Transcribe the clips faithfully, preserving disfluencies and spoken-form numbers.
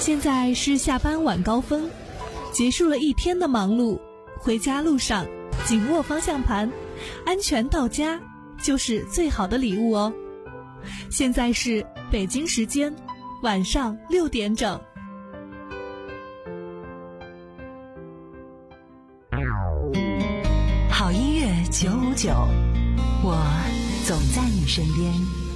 现在是下班晚高峰，结束了一天的忙碌，回家路上紧握方向盘，安全到家就是最好的礼物哦。现在是北京时间晚上六点整。 好音乐九五九，我总在你身边。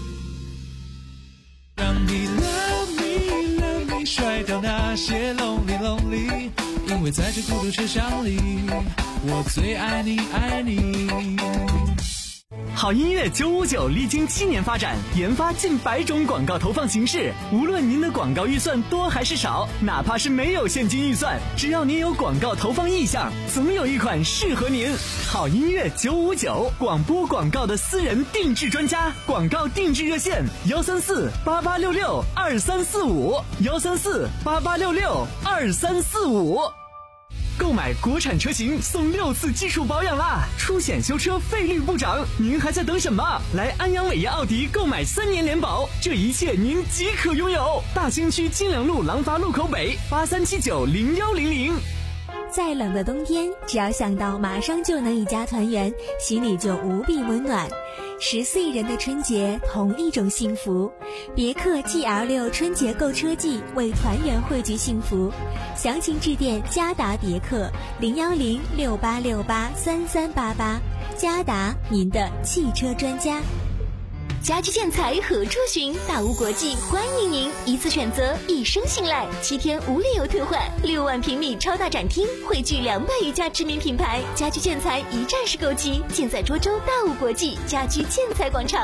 让你 love me love me 甩掉那些 lonely lonely， 因为在这孤独车厢里，我最爱你爱你。 好音乐九五九历经七年发展，研发近百种广告投放形式。无论您的广告预算多还是少，哪怕是没有现金预算，只要您有广告投放意向，总有一款适合您。好音乐九五九，广播广告的私人定制专家，广告定制热线：幺三四八八六六二三四五，幺三四八八六六二三四五。购买国产车型送六次基础保养啦，出险修车费率不涨，您还在等什么？来安阳伟业奥迪购买三年联保，这一切您即可拥有。大兴区金良路廊坊路口北八三七九零幺零零。 再冷的冬天，只要想到马上就能一家团圆，心里就无比温暖。十四亿人的春节，同一种幸福。别克 G L 六 春节购车季，为团圆汇聚幸福。详情致电嘉达别克零幺零六八六八三三八八。嘉达，您的汽车专家。家居建材何处寻？大屋国际欢迎您，一次选择，一生信赖，七天无理由退换，六万平米超大展厅，汇聚两百余家知名品牌，家居建材一站式购机，建在涿州大屋国际家居建材广场。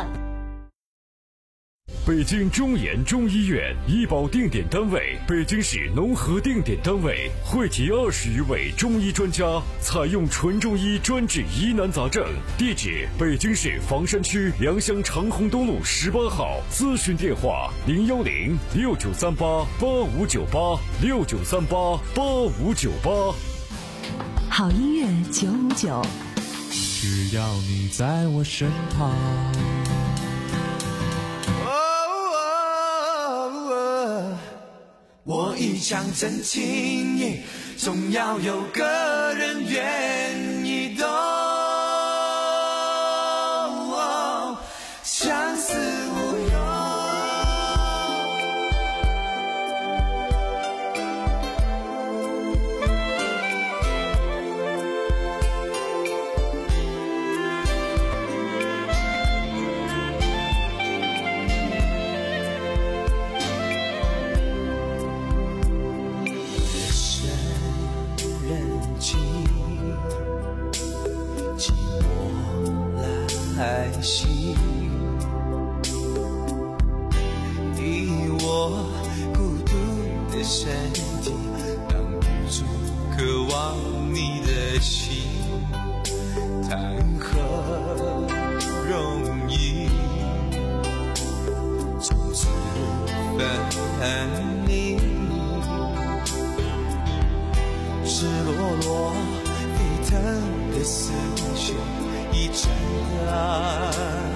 北京中研中医院医保定点单位，北京市农合定点单位，汇集二十余位中医专家，采用纯中医专治疑难杂症。地址：北京市房山区良乡长虹东路十八号。咨询电话：零幺零六九三八八五九八六九三八八五九八。 好音乐九五九， 只要你在我身旁。我一腔真情，总要有个人愿意懂，相思无用。爱惜你我孤独的身体，挡不住渴望你的心，谈何容易，从此分离，赤裸裸沸腾的思绪一阵啊，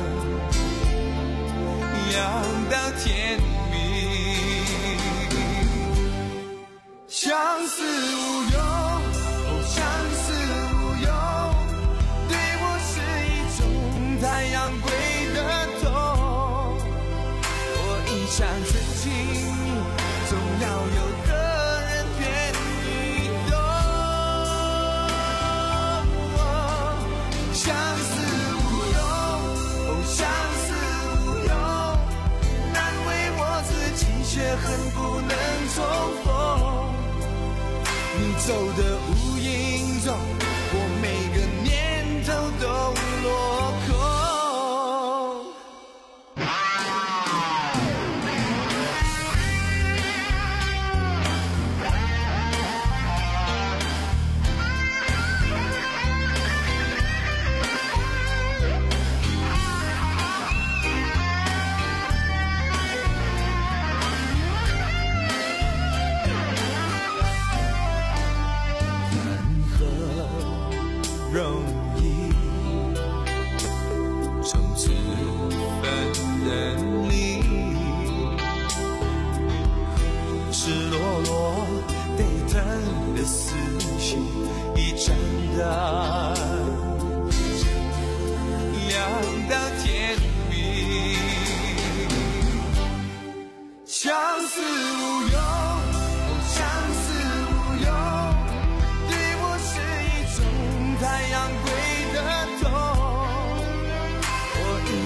扬到天明，相思无用，哦，相思无用，对我是一种太阳归的痛。我一腔真情，总要有个人愿意懂。相思无用，哦，相思无用，难为我自己，却恨不能重逢。你走的无影中，我每个念头都落空。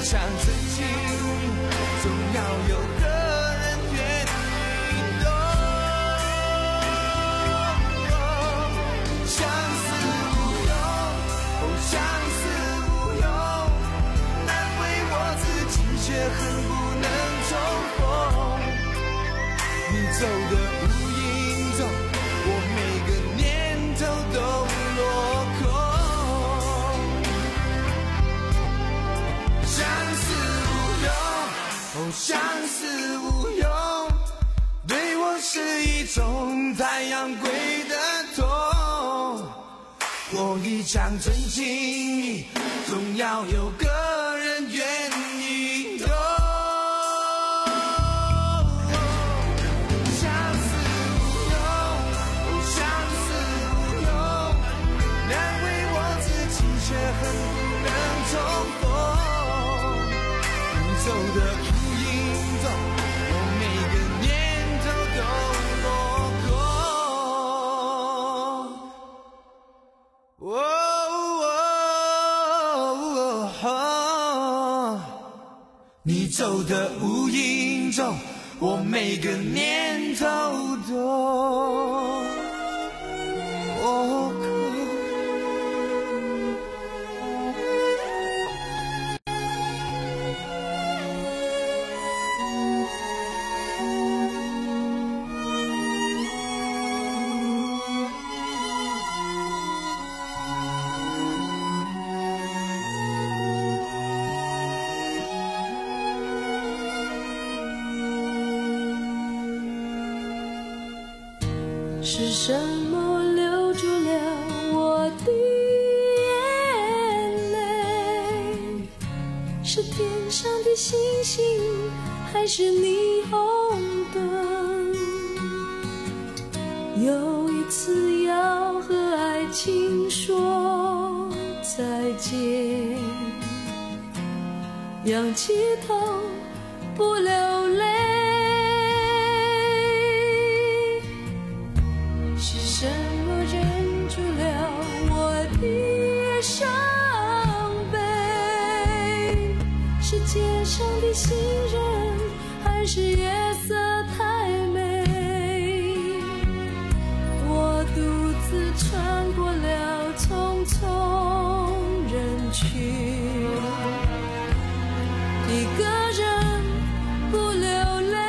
想曾经总要有个人愿意懂，相思无用，哦，相思无用，难为我自己却恨不能重逢。你走的无影踪，我每个念头都落空。相思无用，哦，相思无用，对我是一种太阳归的痛。我一腔真情，总要有个人愿意懂。相思无用，哦，相思无用，难为我自己却恨不能重逢。走的无影踪，我每个念头都落空。哦哦哦，你走的无影踪，我每个念头都落空。 是什么留住了我的眼泪？是天上的星星，还是霓虹灯？有一次要和爱情说再见，仰起头不流泪。什么忍住了我的伤悲？是街上的行人，还是夜色太美？我独自穿过了匆匆人群，一个人不流泪。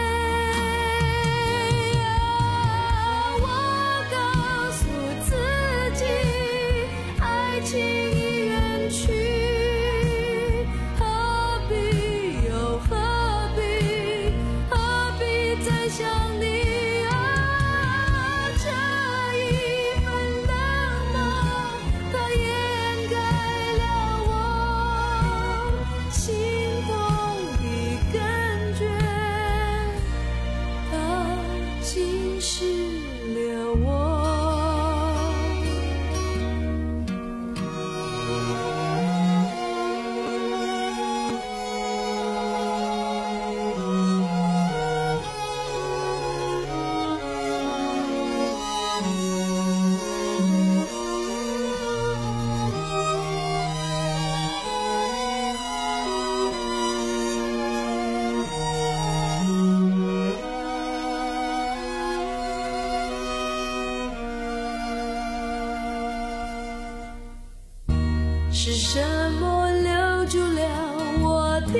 是什么留住了我的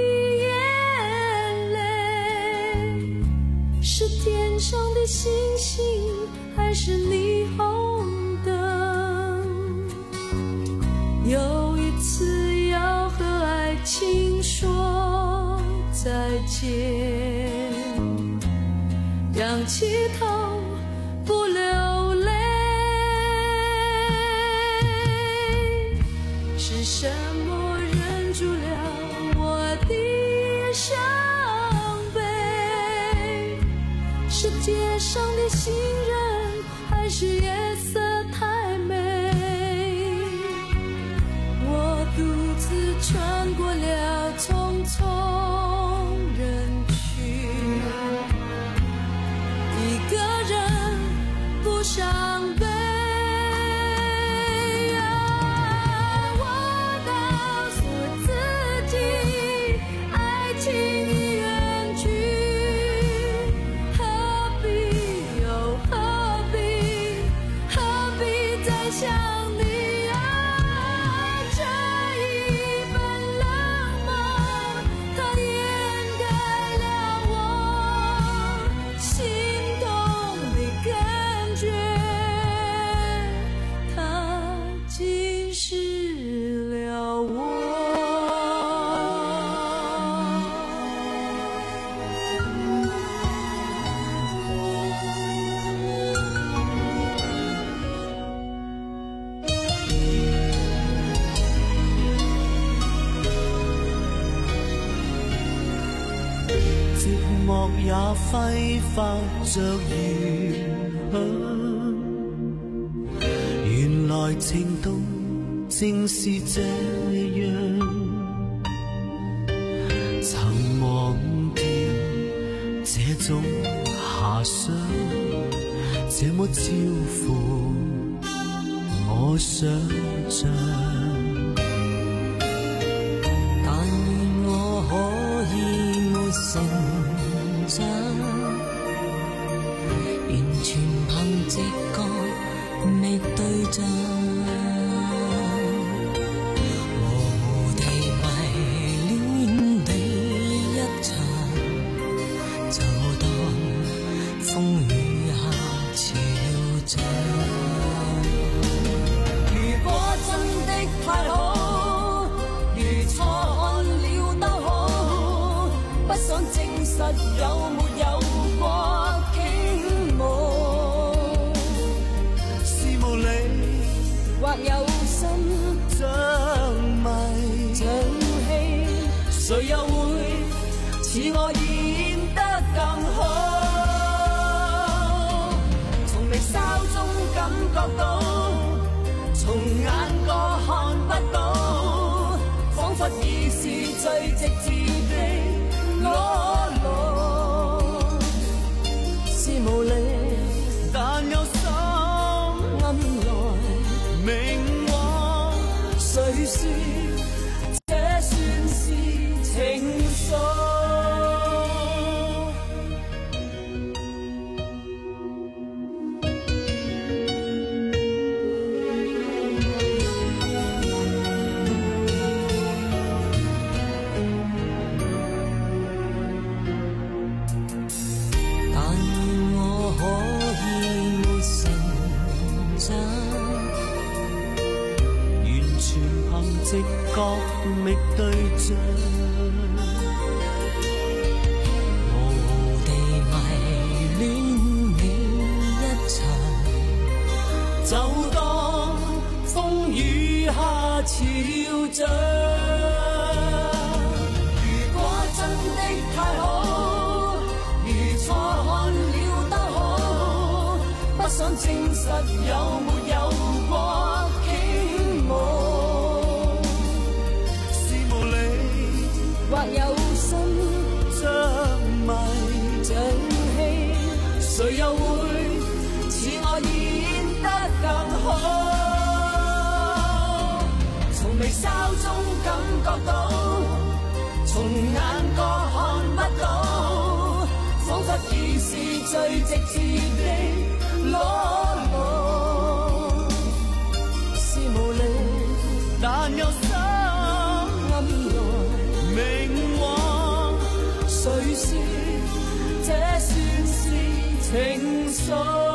眼泪？是天上的星星，还是霓虹灯？有一次要和爱情说再见，仰起头不流泪。是什么忍住了我的伤悲？是街上的行人，还是夜色太美？我独自穿过了匆匆人群，一个人不伤悲。我告诉自己幕也揮發着餘香。原來情動正是這樣，曾忘掉這種遐想，這麼超乎我想象。 但願我可以沒成長，完全憑直覺覓對象，模糊地迷戀你一場，就當風雨下潮漲。如果真的太好，如錯看了都好，不想證實有沒有過傾慕， 是無理或有心像迷像戲，誰又會似我演得更好？從眉梢中感覺到，從眼角看不到，彷彿已是最直接的裸露，是無力但有心暗來明往， 誰說這算是情愫？但願我可以沒成長， 完全憑直覺覓對象， 模糊地迷戀你一場，就當風雨下潮漲。如果真的太好，如錯看了都好，不想證實有沒有過傾慕， 是無理或有心像迷像戲，誰又會似我演得更好？從眉梢中感覺到，從眼角看不到，彷彿已是最直接的裸露，是無力但有心暗來明往， 誰說這算是情愫？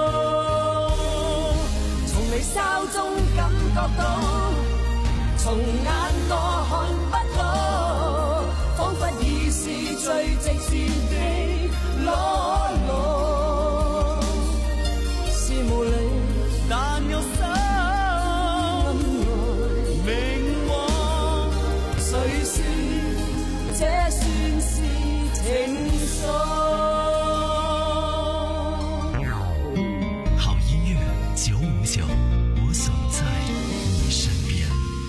從眉梢中感覺到，從眼角看不到，彷彿已是最直接的裸露，是無力但有心暗來明往， 誰說這算是情愫？ 好音乐九五九，我总在你身边。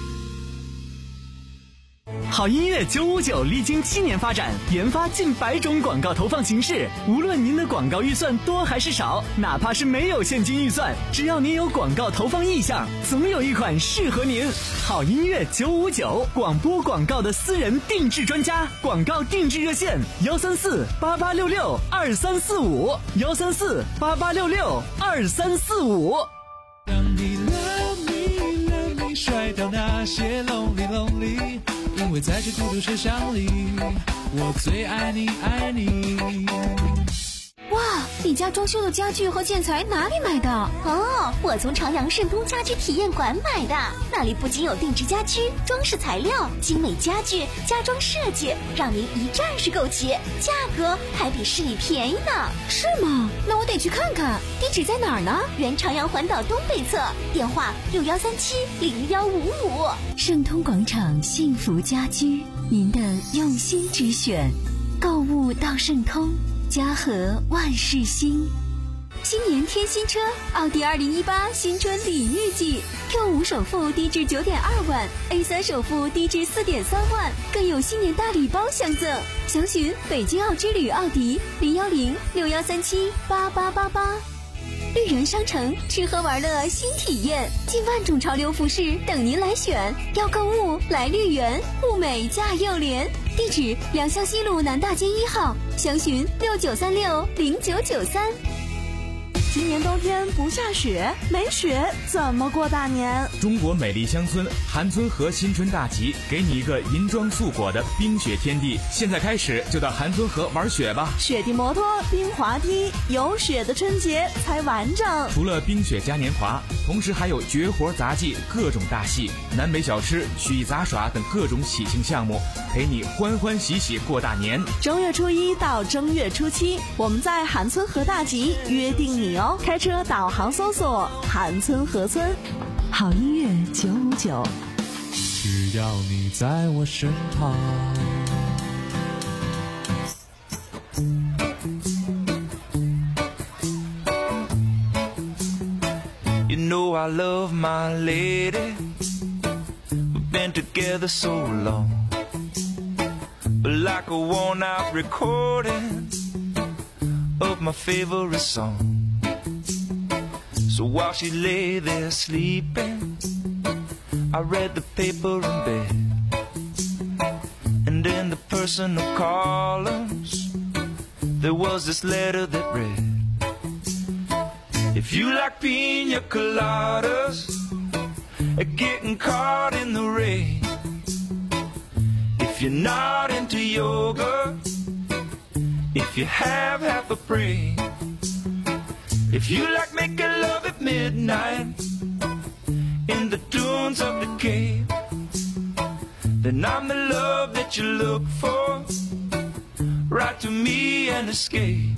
好音乐九五九历经七年发展，研发近百种广告投放形式。无论您的广告预算多还是少，哪怕是没有现金预算，只要您有广告投放意向，总有一款适合您。好音乐九五九，广播广告的私人定制专家，广告定制热线幺三四八八六六二三四五幺三四八八六六二三四五。 让你 love me love me 甩掉那些 lonely lonely， 因为在这孤独车厢里，我最爱你爱你。 哇，你家装修的家具和建材哪里买的？ 哦，我从朝阳盛通家居体验馆买的，那里不仅有定制家居、装饰材料、精美家具、家装设计，让您一站式购齐，价格还比市里便宜呢。 是吗？那我得去看看。地址在哪儿呢？ 原朝阳环岛东北侧，电话六幺三七零幺五五。 盛通广场幸福家居，您的用心之选，购物到盛通， 家和万事兴。新年添新车，奥迪二零一八新春礼遇季 ，Q 五首付低至九点二万 ，A 三首付低至四点三万，更有新年大礼包相赠。详询北京奥之旅奥迪零幺零六幺三七八八八八。绿园商城吃喝玩乐新体验，近万种潮流服饰等您来选。要购物来绿园，物美价又廉。地址：良乡西路南大街一号，详询六九三六零九九三。 今年冬天不下雪，没雪怎么过大年？ 中国美丽乡村韩村河新春大集，给你一个银装素裹的冰雪天地。现在开始就到韩村河玩雪吧！ 雪地摩托、冰滑梯，有雪的春节才完整。 除了冰雪嘉年华，同时还有绝活杂技、各种大戏、南北小吃、曲艺杂耍等各种喜庆项目，陪你欢欢喜喜过大年。 正月初一到正月初七，我们在韩村河大集约定你哦。开车导航搜索韩村河村。 好音乐九五九， 只要你在我身旁。 You know I love my lady. We've been together so long, but like a worn out recording of my favorite song. So while she lay there sleeping, I read the paper in bed. And in the personal columns, there was this letter that read, if you like pina coladas and getting caught in the rain, if you're not into yoga, if you have half a brain, if you like making love at midnight in the dunes of the cave, then I'm the love that you look for. Write to me and escape.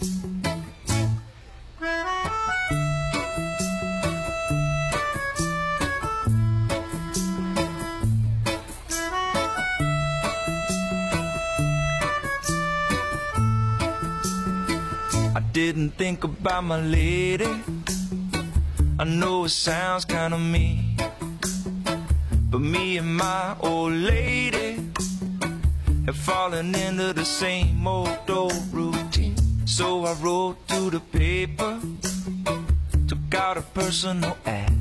I didn't think about my lady. I know it sounds kinda mean, but me and my old lady have fallen into the same old old routine. So I wrote to the paper, took out a personal ad,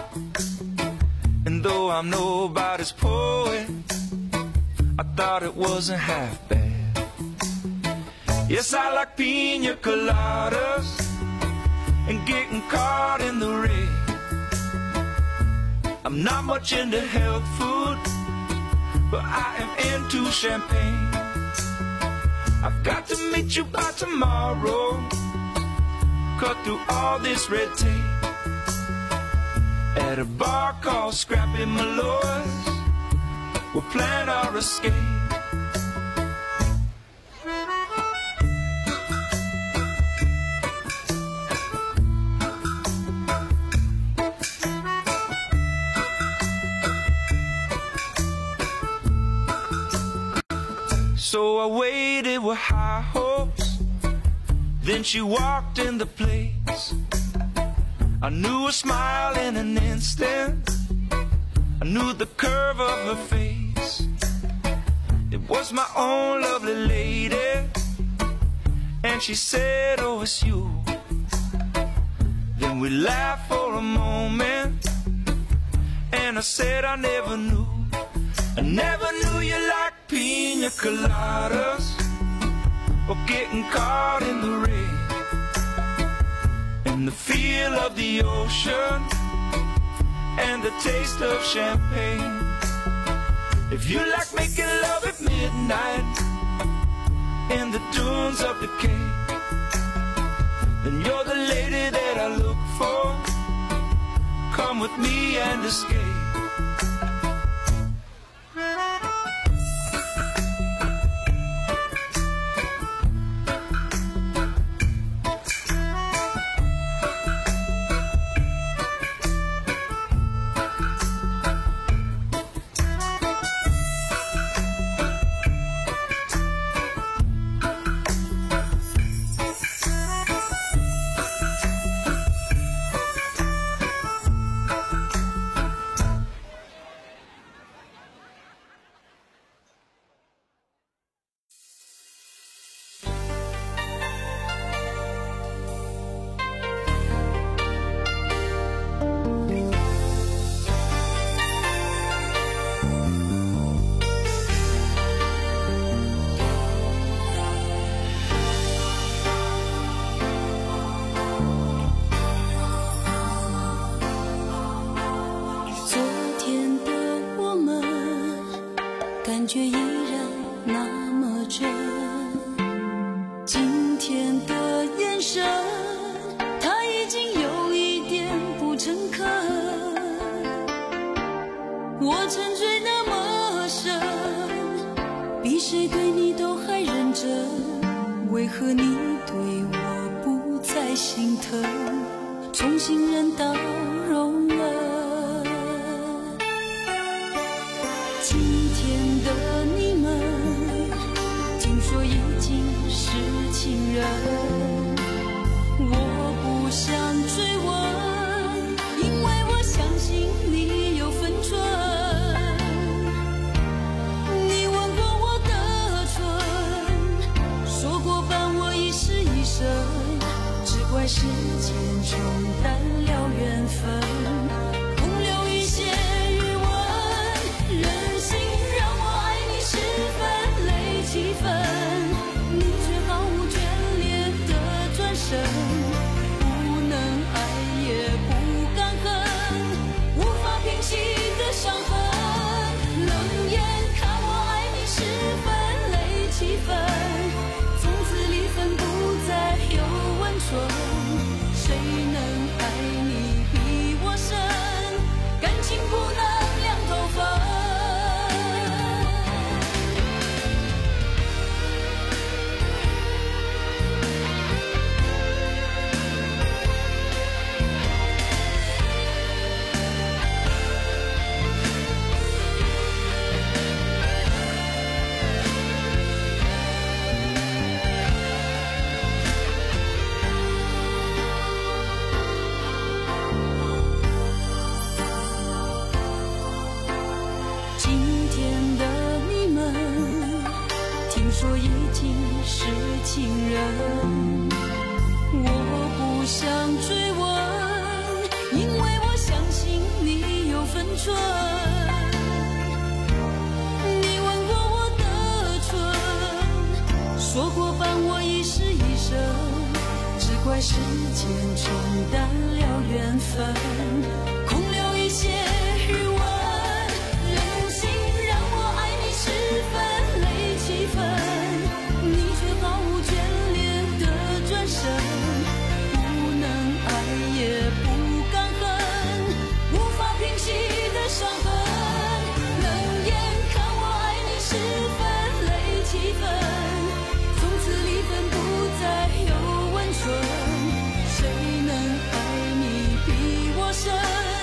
and though I'm nobody's poet, I thought it wasn't half bad. Yes, I like pina coladas and getting caught in the rain. I'm not much into health food, but I am into champagne. I've got to meet you by tomorrow, cut through all this red tape, at a bar called Scrappy Malloy's. We'll plan our escape. So I waited with high hopes, then she walked in the place. I knew her smile in an instant, I knew the curve of her face. It was my own lovely lady, and she said, oh, it's you. Then we laughed for a moment, and I said I never knew, I never knew you liked pina coladas or getting caught in the rain, and the feel of the ocean and the taste of champagne. If you like making love at midnight in the dunes of the Cape, then you're the lady that I look for. Come with me and escape. 感觉依然那么真。今天的眼神，它已经有一点不诚恳。我沉醉那么深，比谁对你都还认真，为何你对我不再心疼，重新人到容忍。今天的你们，听说已经是情人，我不想追问，因为我相信你有分寸。你吻过我的唇，说过伴我一世一生，只怪时间冲淡了缘分，空留一些余温。任性让我爱你十分累七分，你却毫无眷恋的转身，不能爱也不敢恨，无法平息的伤痕。冷眼看我爱你十分累七分，从此离分不再有温存。谁能爱你比我深，感情不能两头分。今天的你们，听说已经是情人，我不想追问，因为我相信你有分寸。你吻过我的唇，说过伴我一世一生，只怪时间冲淡了缘分，空留一些余温。十分累七分，你却毫无眷恋的转身，不能爱也不敢恨，无法平息的伤痕。冷眼看我爱你十分累七分，从此离分不再有温存。谁能爱你比我深？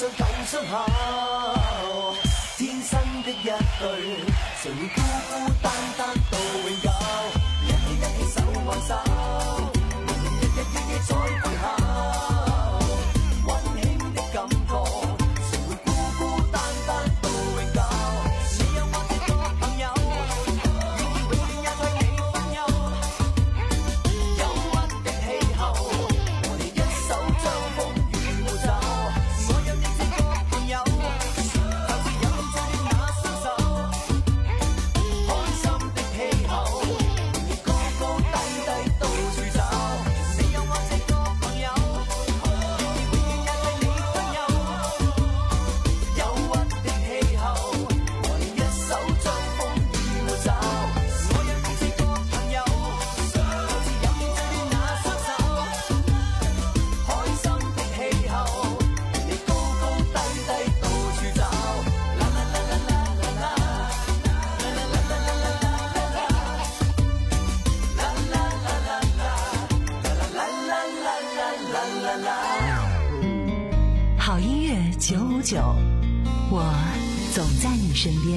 想舊相校，天生的一對，誰會孤孤單單到永久？一起一起手挽手，日日夜夜在背後，溫馨的感覺，誰會孤孤單單到永久？你有我這個朋友，願意永遠也為你分憂，憂鬱的氣候，我哋一手將風雨抹走。我有你這個朋友，就是飲醉的那雙手，開心的氣候，你高高低低到處走。你有我這個朋友，願意永遠也為你分憂，憂鬱的氣候，我哋一手將風雨抹走。我有你這個朋友，就是飲醉的那雙手，開心的氣候，你高高低低到處走。啦啦啦啦啦啦啦，啦啦啦啦啦啦啦，啦啦啦啦啦啦啦。 好音乐九五九，我总在你身边。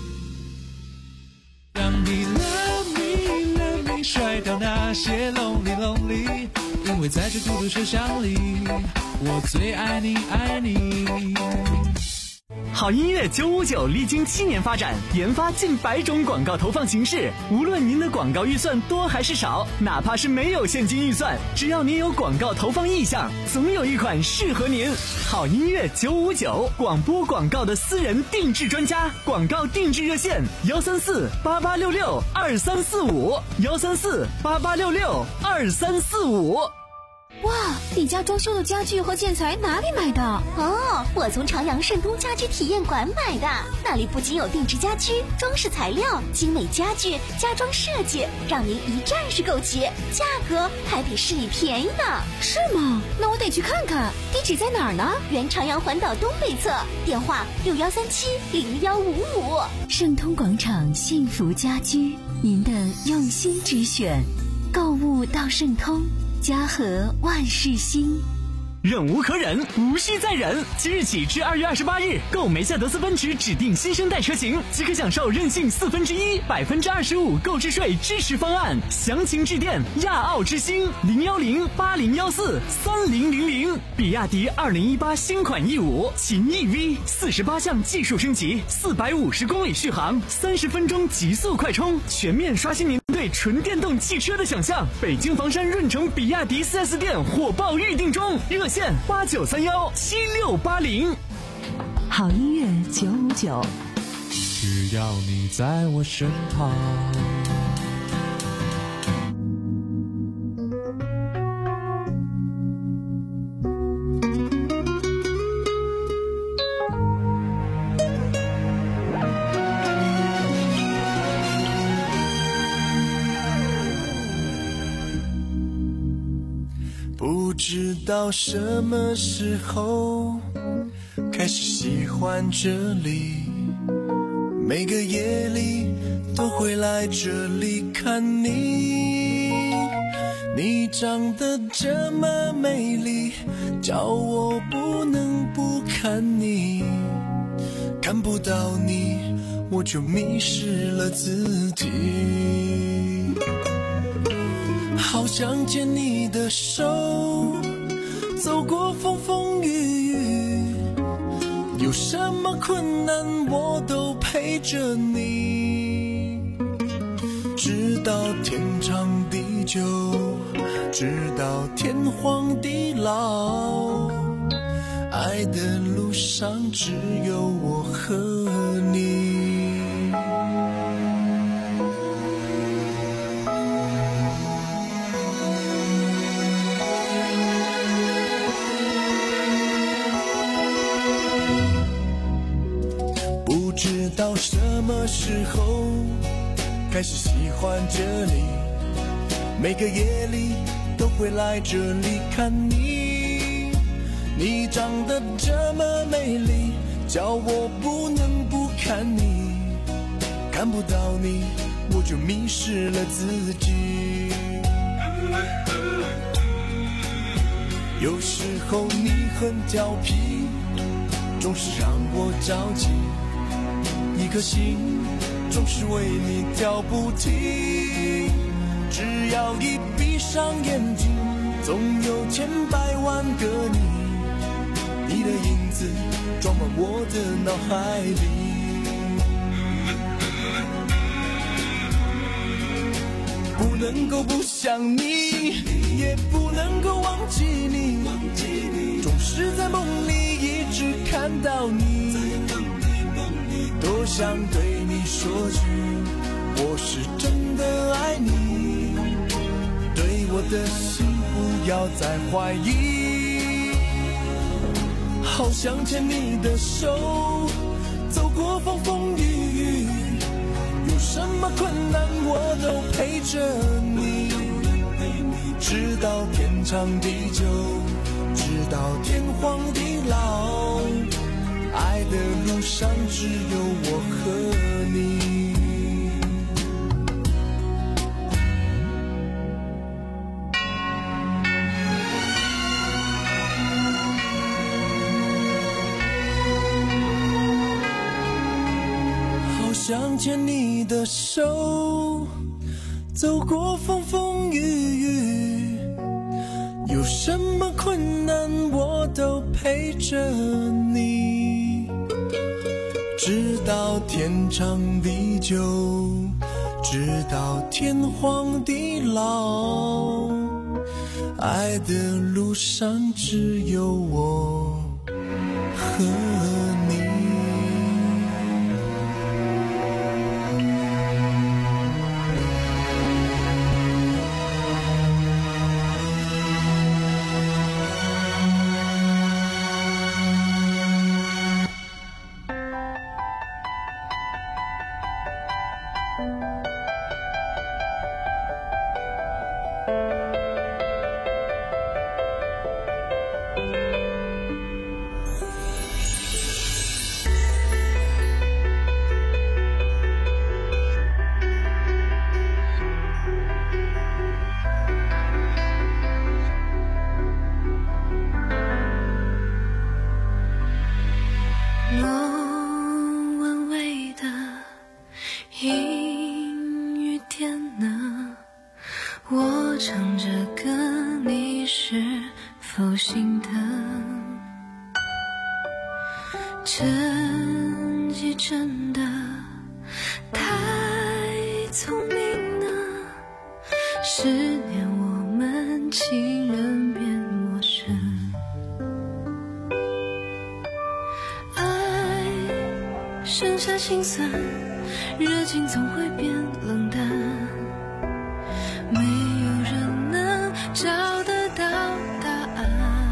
让你 love me love me 甩掉那些 lonely lonely， 因为在这嘟嘟车厢里，我最爱你爱你。 好音乐九五九历经七年发展，研发近百种广告投放形式。无论您的广告预算多还是少，哪怕是没有现金预算，只要您有广告投放意向，总有一款适合您。好音乐九五九，广播广告的私人定制专家，广告定制热线：幺三四八八六六二三四五，幺三四八八六六二三四五。 哇，你家装修的家具和建材哪里买的？哦，我从朝阳盛通家居体验馆买的。那里不仅有定制家居、装饰材料、精美家具、家装设计，让您一站式购齐，价格还比市里便宜呢。是吗？那我得去看看。地址在哪儿呢？原朝阳环岛东北侧，电话六幺三七零幺五五。 盛通广场幸福家居，您的用心之选，购物到盛通。家和万事兴， 忍无可忍，无需再忍。即日起至二月二十八日，购梅赛德斯奔驰指定新生代车型，即可享受任性四分之一、百分之二十五购置税支持方案。详情致电亚奥之星零幺零八零幺四三零零零。比亚迪二零一八新款 E 五 秦 E V 四十八项技术升级，四百五十公里续航，三十分钟极速快充，全面刷新您对纯电动汽车的想象。北京房山润城比亚迪 四 S 店火爆预定中，热线八九三幺七六八零。 好音乐九五九， 只要你在我身旁。 不知道什么时候开始喜欢这里，每个夜里都会来这里看你。你长得这么美丽，叫我不能不看你。看不到你，我就迷失了自己。好想牵你的手，走过风风雨雨，有什么困难我都陪着你，直到天长地久，直到天荒地老，爱的路上只有我和你。不知道什么时候开始喜欢这里，每个夜里都会来这里看你。你长得这么美丽，叫我不能不看你。看不到你，我就迷失了自己。有时候你很调皮， 总是让我着急，一颗心总是为你跳不停。只要一闭上眼睛，总有千百万个你，你的影子装满我的脑海里。不能够不想你，也不能够忘记你，总是在梦里一直看到你。多想对你说句，我是真的爱你，对我的心不要再怀疑。好想牵你的手，走过风风雨雨，有什么困难我都陪着你，直到天长地久，直到天荒地老，爱的路上只有我和你。好想牵你的手，走过风风雨雨，有什么困难我都陪着你，直到天长地久，直到天荒地老，爱的路上只有我和你。 真的真的太聪明了，十年我们情人变陌生，爱剩下心酸，热情总会变冷淡，没有人能找得到答案，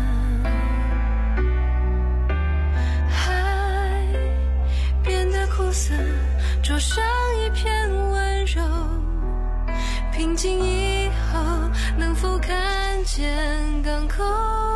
苦涩灼伤一片温柔，平静以后能否看见港口？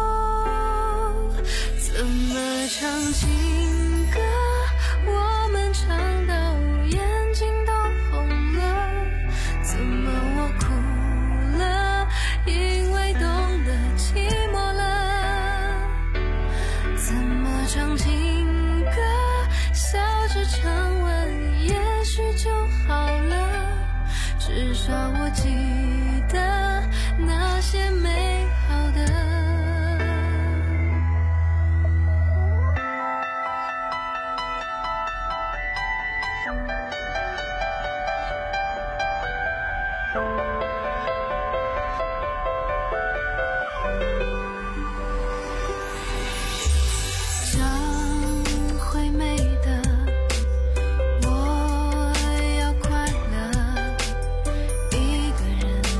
怎么唱情歌，我们唱到眼睛都红了，怎么我哭了，因为懂得寂寞了，怎么唱情歌，笑着唱完也许就好了，至少我记得那些美好的。一个人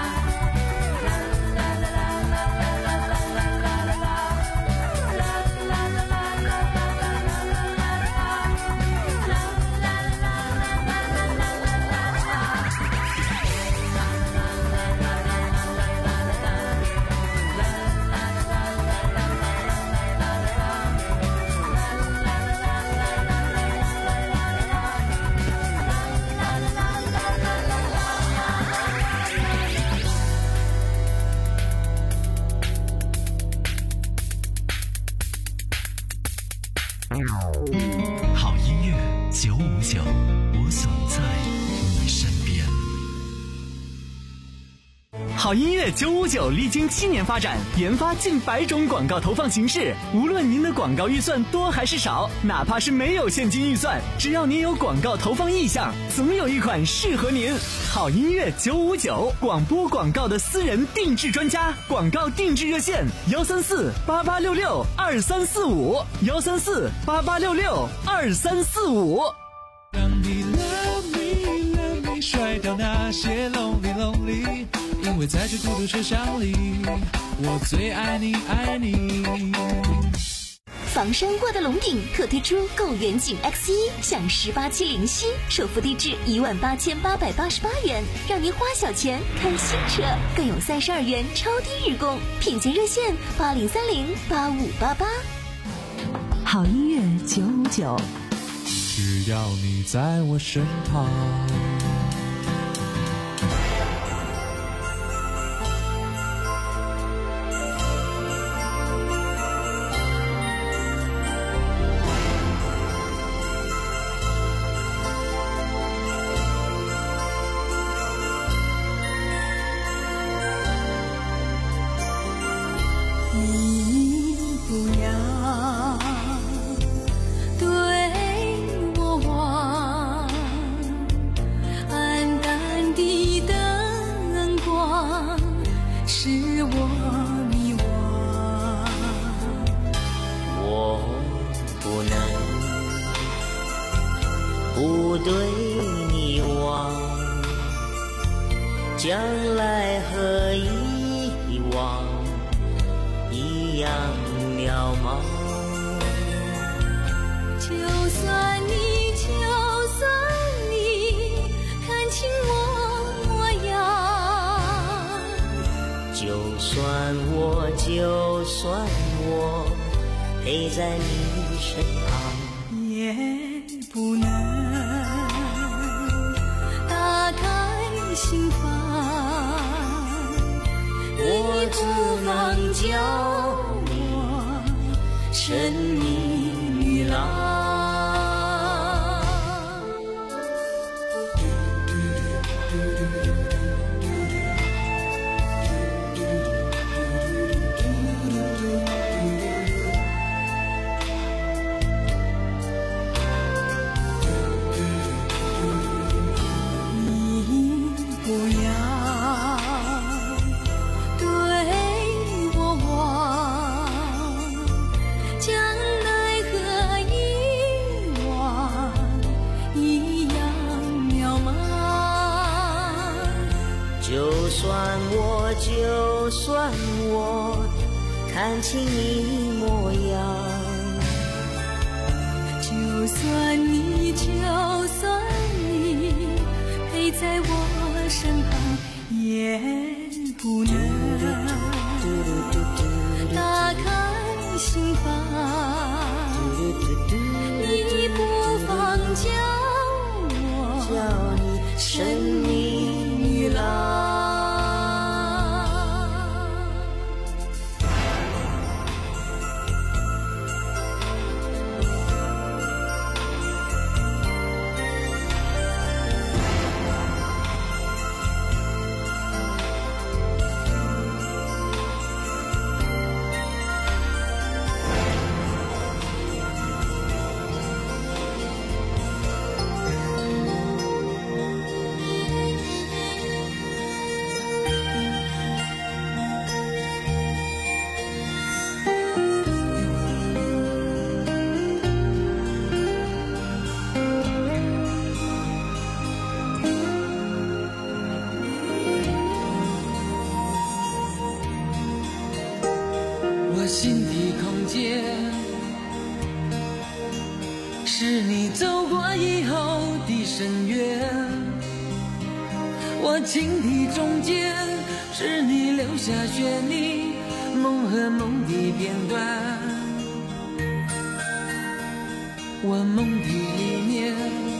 九，我总在你身边。 好音乐九五九历经七年发展，研发近百种广告投放形式。无论您的广告预算多还是少，哪怕是没有现金预算，只要您有广告投放意向，总有一款适合您。好音乐九五九，广播广告的私人定制专家，广告定制热线：幺三四八八六六二三四五，幺三四八八六六二三四五。 让你 love me love me 甩掉那些 lonely lonely， 因为在这孤独车厢里，我最爱你爱你。 房山挂的龙顶特推出购远景 X 一，享十八期零息，首付低至一万八千八百八十八元，让您花小钱看新车，更有三十二元超低日供，品鉴热线八零三零八五八八。 好音乐九五九， 只要你在我身旁。 不对你忘，将来和以往一样渺茫。 就算你，就算你看清我模样， 就算我，就算我陪在你身旁， 也不能打开心房， 我只能叫我生命女郎。就算我，就算我看清你模样， 就算你，就算你陪在我身旁，也不能打开心房，你不妨叫我叫你生命女郎。 我心的空间，是你走过以后的深渊；我情的中间，是你留下旋律梦和梦的片段。我梦的里面，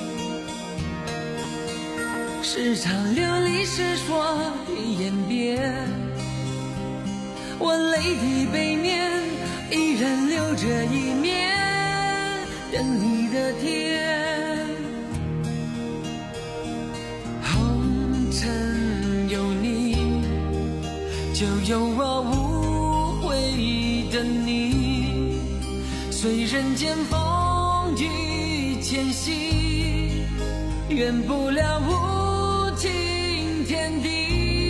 是场流离失所的演变。我泪的背面依然留着一面等你的天。 有我无悔的你，随人间风雨迁徙，远不了无情天地。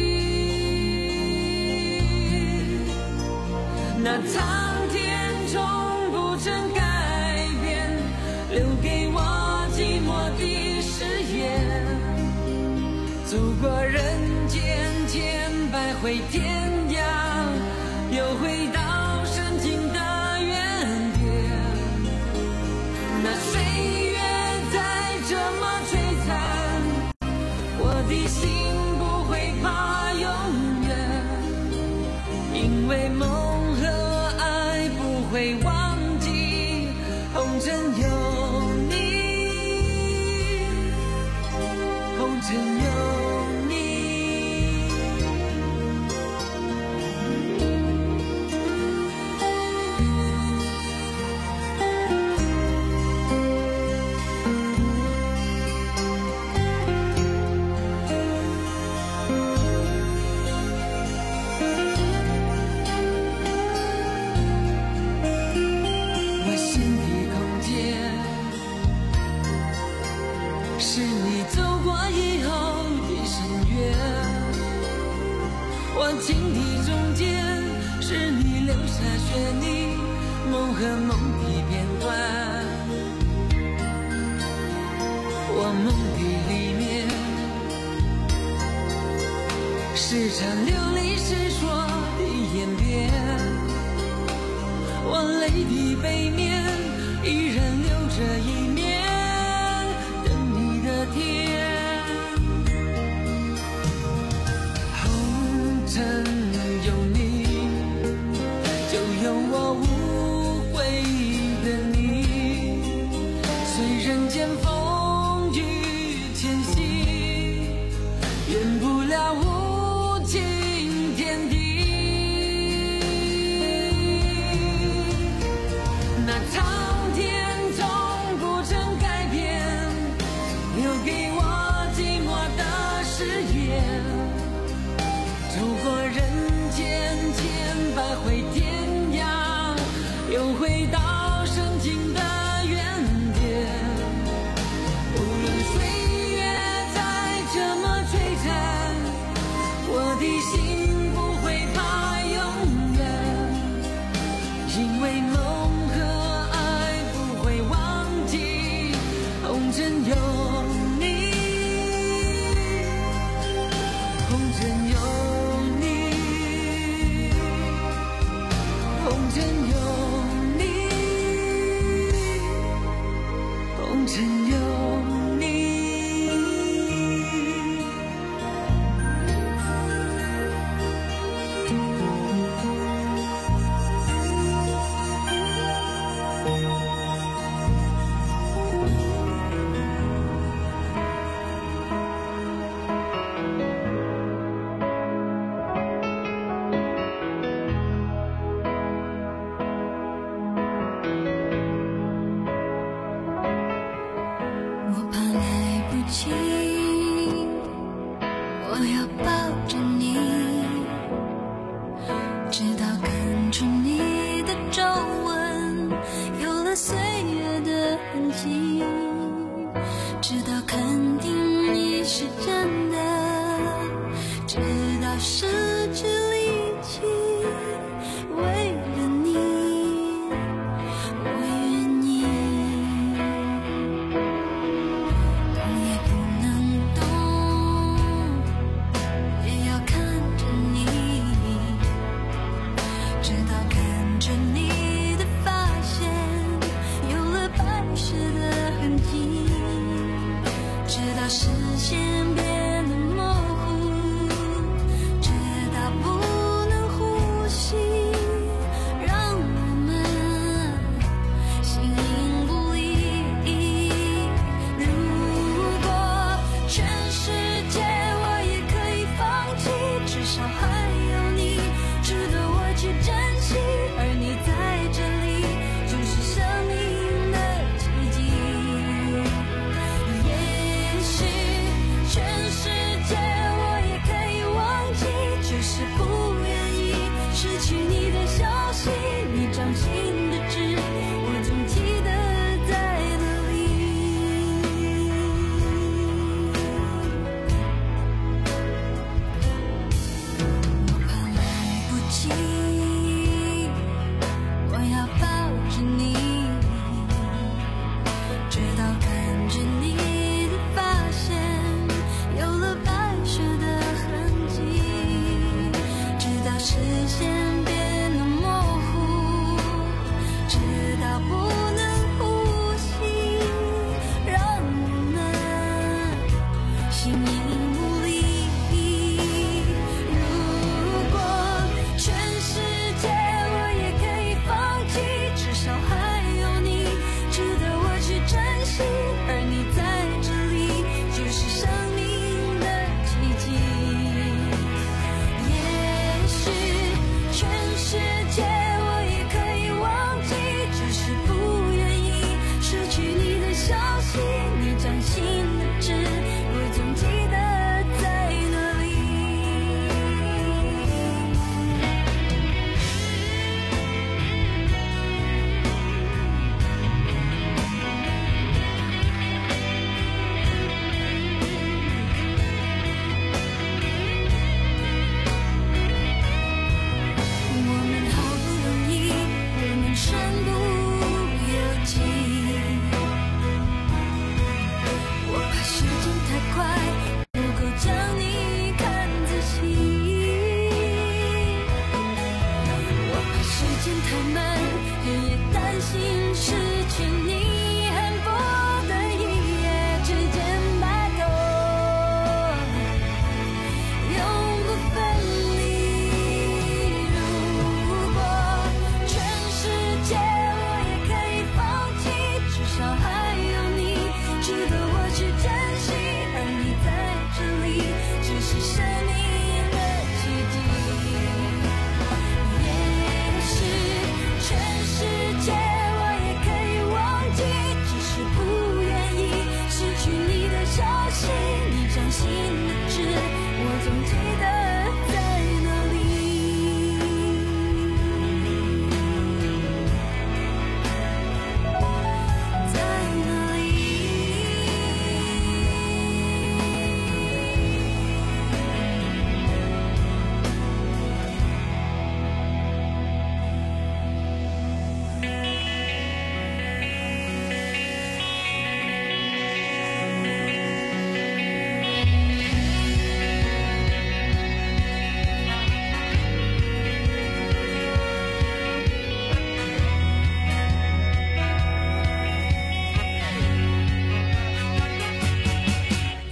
那苍天终不曾改变，留给我寂寞的誓言。走过人间千百回天涯，又回到深情的原点。那岁月再这么摧残，我的心不会怕永远，因为梦和爱不会忘记，红尘有你，红尘有情的中间，是你留下血泥梦和梦的片段。我梦的里面，是场流离失所的演变。我泪的背面，依然留着一面等你的天。有你，就有我无悔的你，随人间风雨迁徙，远不了无情天地。那苍天终不曾改变，留给我寂寞的誓言。走过人间千百回天涯，又回到深情的原点。无论岁月再怎么摧残，我的心不会怕永远，因为梦和爱不会忘记，红尘有你，红尘有红尘有你，红尘有你。 我要抱着你，直到看出你的皱纹有了岁月的痕迹，直到肯定你是真的，直到失去力气，为了你我愿意。视线变得模糊，直到不能呼吸，让我们形影不离。如果全世界我也可以放弃，至少还有你值得我去珍惜，而你在这里就是生命的奇迹。也许全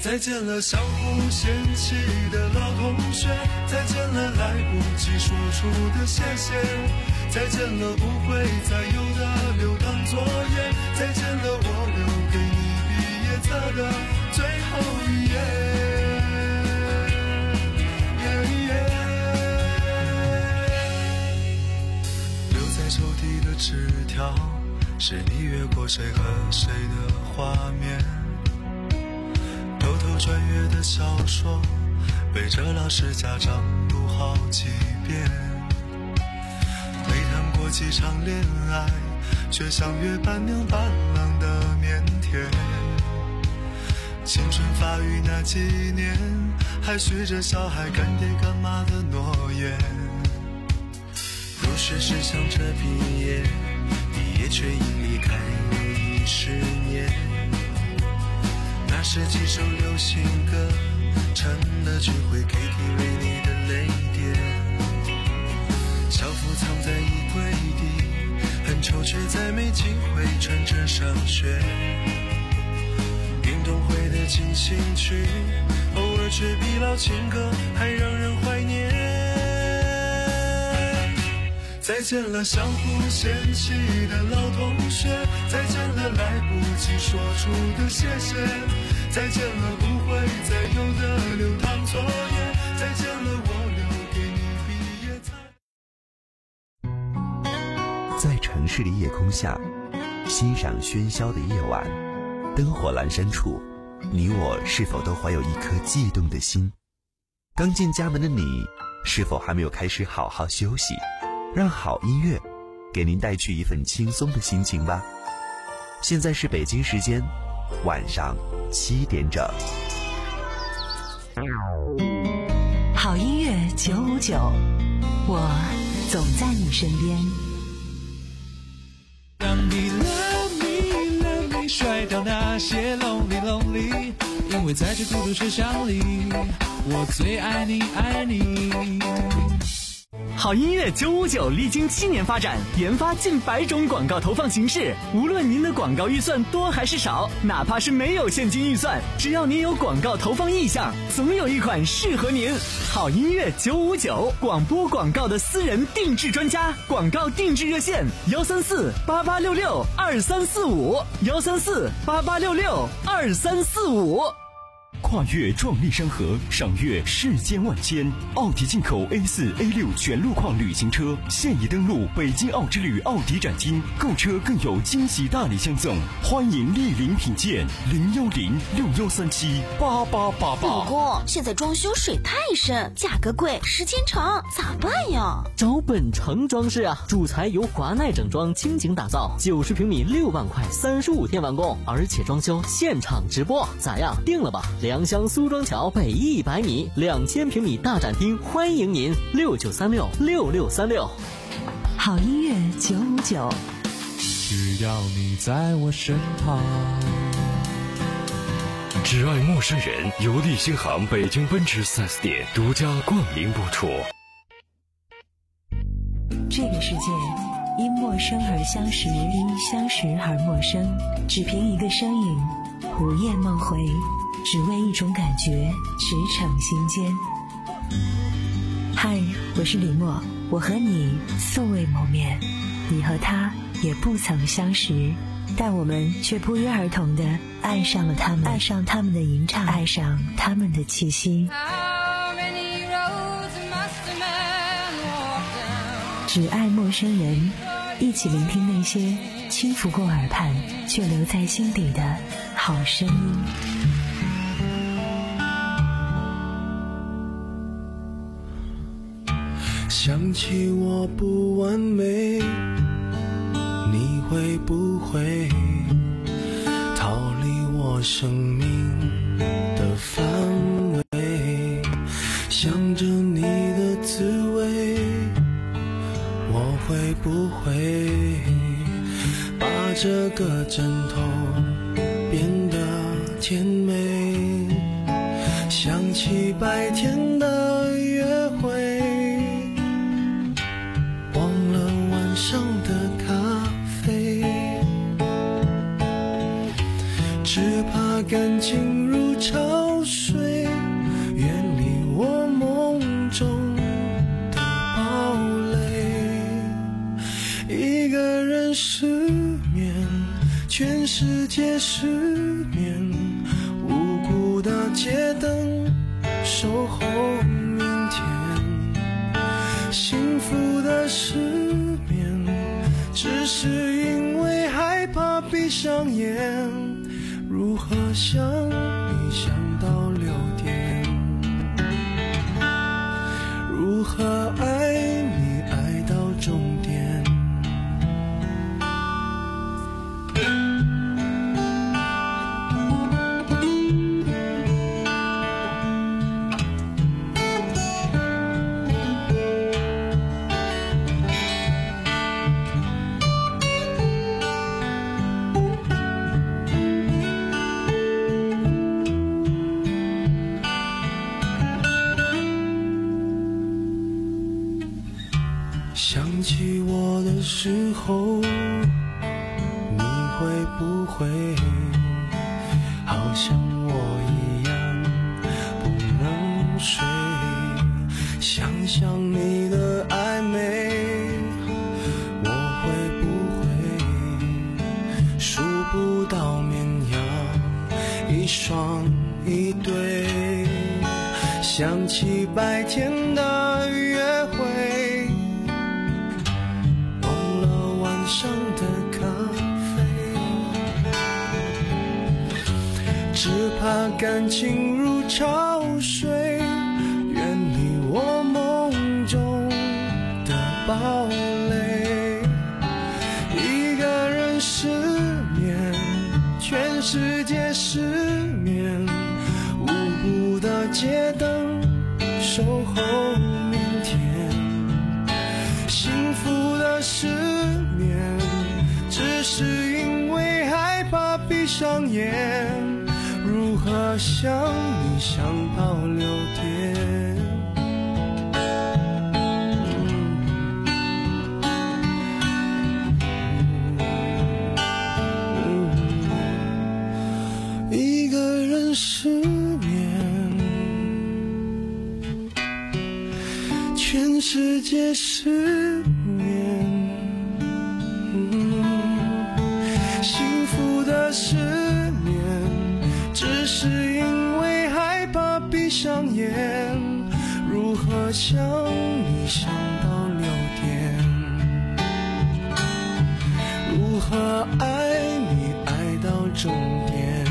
再见了相互嫌弃的老同学，再见了来不及说出的谢谢，再见了不会再有的流淌作业，再见了我留给你毕业册的最后一页。留在抽屉的纸条，是你越过谁和谁的画面，偷偷穿越的小说，背着老师家长读好几遍。没谈过几场恋爱，却像约伴娘伴郎的腼腆。青春发育那几年，还许着小孩干爹干妈的诺言。入学时想着毕业，毕业却因离开你十年。那是几首流行歌，成了聚会 K T V 里的泪点。校服藏在衣柜底，很丑却再没机会穿着上学。运动会的进行曲，偶尔却比老情歌还让人怀念。再见了相互嫌弃的老同学，再见了来不及说出的谢谢，再见了不会再有的流淌作业，再见了我留给你毕业册。 在城市的夜空下，欣赏喧嚣的夜晚，灯火阑珊处，你我是否都怀有一颗悸动的心？刚进家门的你，是否还没有开始好好休息？让好音乐给您带去一份轻松的心情吧。现在是北京时间晚上七点整。 好音乐九五九，我总在你身边。 让你 love me love me 甩掉那些 lonely lonely， 因为在这孤独车厢里，我最爱你爱你。 好音乐九五九历经七年发展，研发近百种广告投放形式。无论您的广告预算多还是少，哪怕是没有现金预算，只要您有广告投放意向，总有一款适合您。好音乐九五九，广播广告的私人定制专家，广告定制热线：幺三四八八六六二三四五，幺三四八八六六二三四五。 跨越壮丽山河，赏阅世间万千。奥迪进口 A 四 A 六 全路况旅行车现已登陆北京奥之旅奥迪展厅，购车更有惊喜大礼相赠，欢迎莅临品鉴。零幺零六幺三七八八八八。 老公，现在装修水太深，价格贵，时间长，咋办呀？ 找本城装饰啊，主材由华奈整装倾情打造，九十平米六万块，三十五天完工，而且装修现场直播，咋样？定了吧？良乡苏庄桥北一百米，两千平米大展厅，欢迎您六九三六六六三六。 好音乐九五九， 只要你在我身旁。 只爱陌生人，由利星行北京奔驰 四 S 店独家冠名播出。 这个世界因陌生而相识，因相识而陌生，只凭一个身影，午夜梦回，只为一种感觉，驰骋心间。嗨，我是李默，我和你素未谋面，你和他也不曾相识，但我们却不约而同地爱上了他们，爱上他们的吟唱，爱上他们的气息。只爱陌生人，一起聆听那些轻拂过耳畔却留在心底的好声音。 想起我不完美，你会不会逃离我生命的范围？想着你的滋味，我会不会把这个枕头变得甜美？想起白天的约会，上的咖啡，只怕怕感情如潮水，远离我梦中的堡垒。一个人失眠，全世界失眠，无辜的街灯守候明天。幸福的失眠，只是因为害怕闭上眼，如何想你想到六点，如何爱你爱到终点。想起我的时候，你会不会好像我一样不能睡？想想你的暧昧，我会不会数不到绵羊一双一对？想起白天的约会，上的咖啡，只怕感情如潮水，远离我梦中的堡垒。一个人失眠，全世界失眠，无辜的街灯守候明天。幸福的失眠，只是因为害怕闭上眼，如何想你想到六点。一个人失眠，全世界失眠。失眠，只是因为害怕闭上眼，如何想你想到六点，如何爱你爱到终点，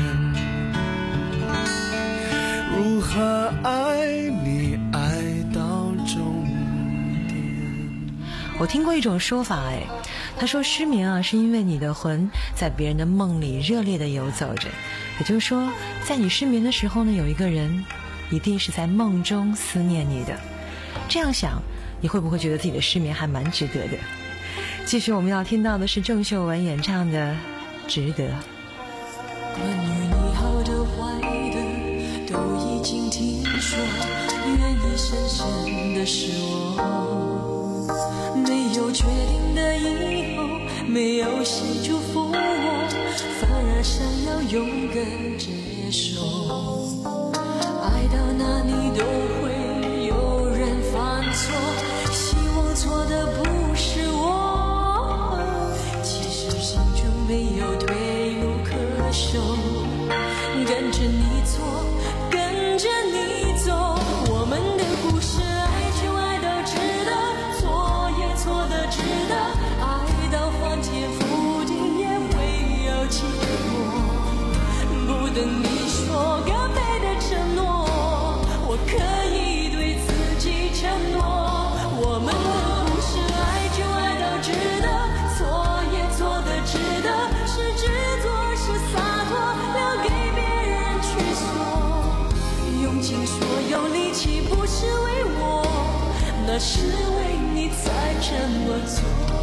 如何爱你爱到终点。 我听过一种说法，哎，他说失眠啊，是因为你的魂在别人的梦里热烈地游走着，也就是说，在你失眠的时候呢，有一个人一定是在梦中思念你的。这样想，你会不会觉得自己的失眠还蛮值得的？继续我们要听到的是郑秀文演唱的《值得》。 关于你好的坏的都已经听说，愿意深深的是我，没有确定的以后，没有谁祝福我，反而想要勇敢接受。爱到哪里都会有人犯错，希望错的不是我，其实心中没有退路可守，跟着你错，跟着你走，我们的故事爱就爱到值得，错也错的值得，爱到翻天覆地也会有结果，不等你说个别的承诺，我可以对自己承诺，我们的故事爱就爱到值得，错也错的值得，是执着是洒脱，留给别人去说，用尽所有力气不是为我，那是为你才这么做。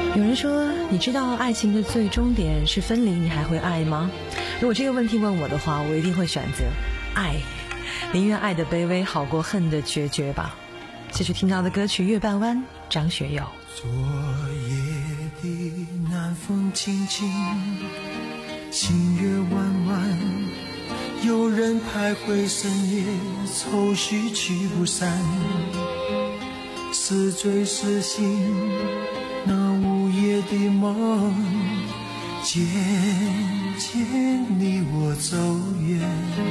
有人说，你知道爱情的最终点是分离，你还会爱吗？如果这个问题问我的话，我一定会选择爱，宁愿爱的卑微好过恨的决绝吧。这是听到的歌曲《月半弯》，张学友。 昨夜的南风轻轻，星月弯弯，有人徘徊深夜，愁绪驱不散，是醉是醒，那午夜的梦，渐渐离我走远。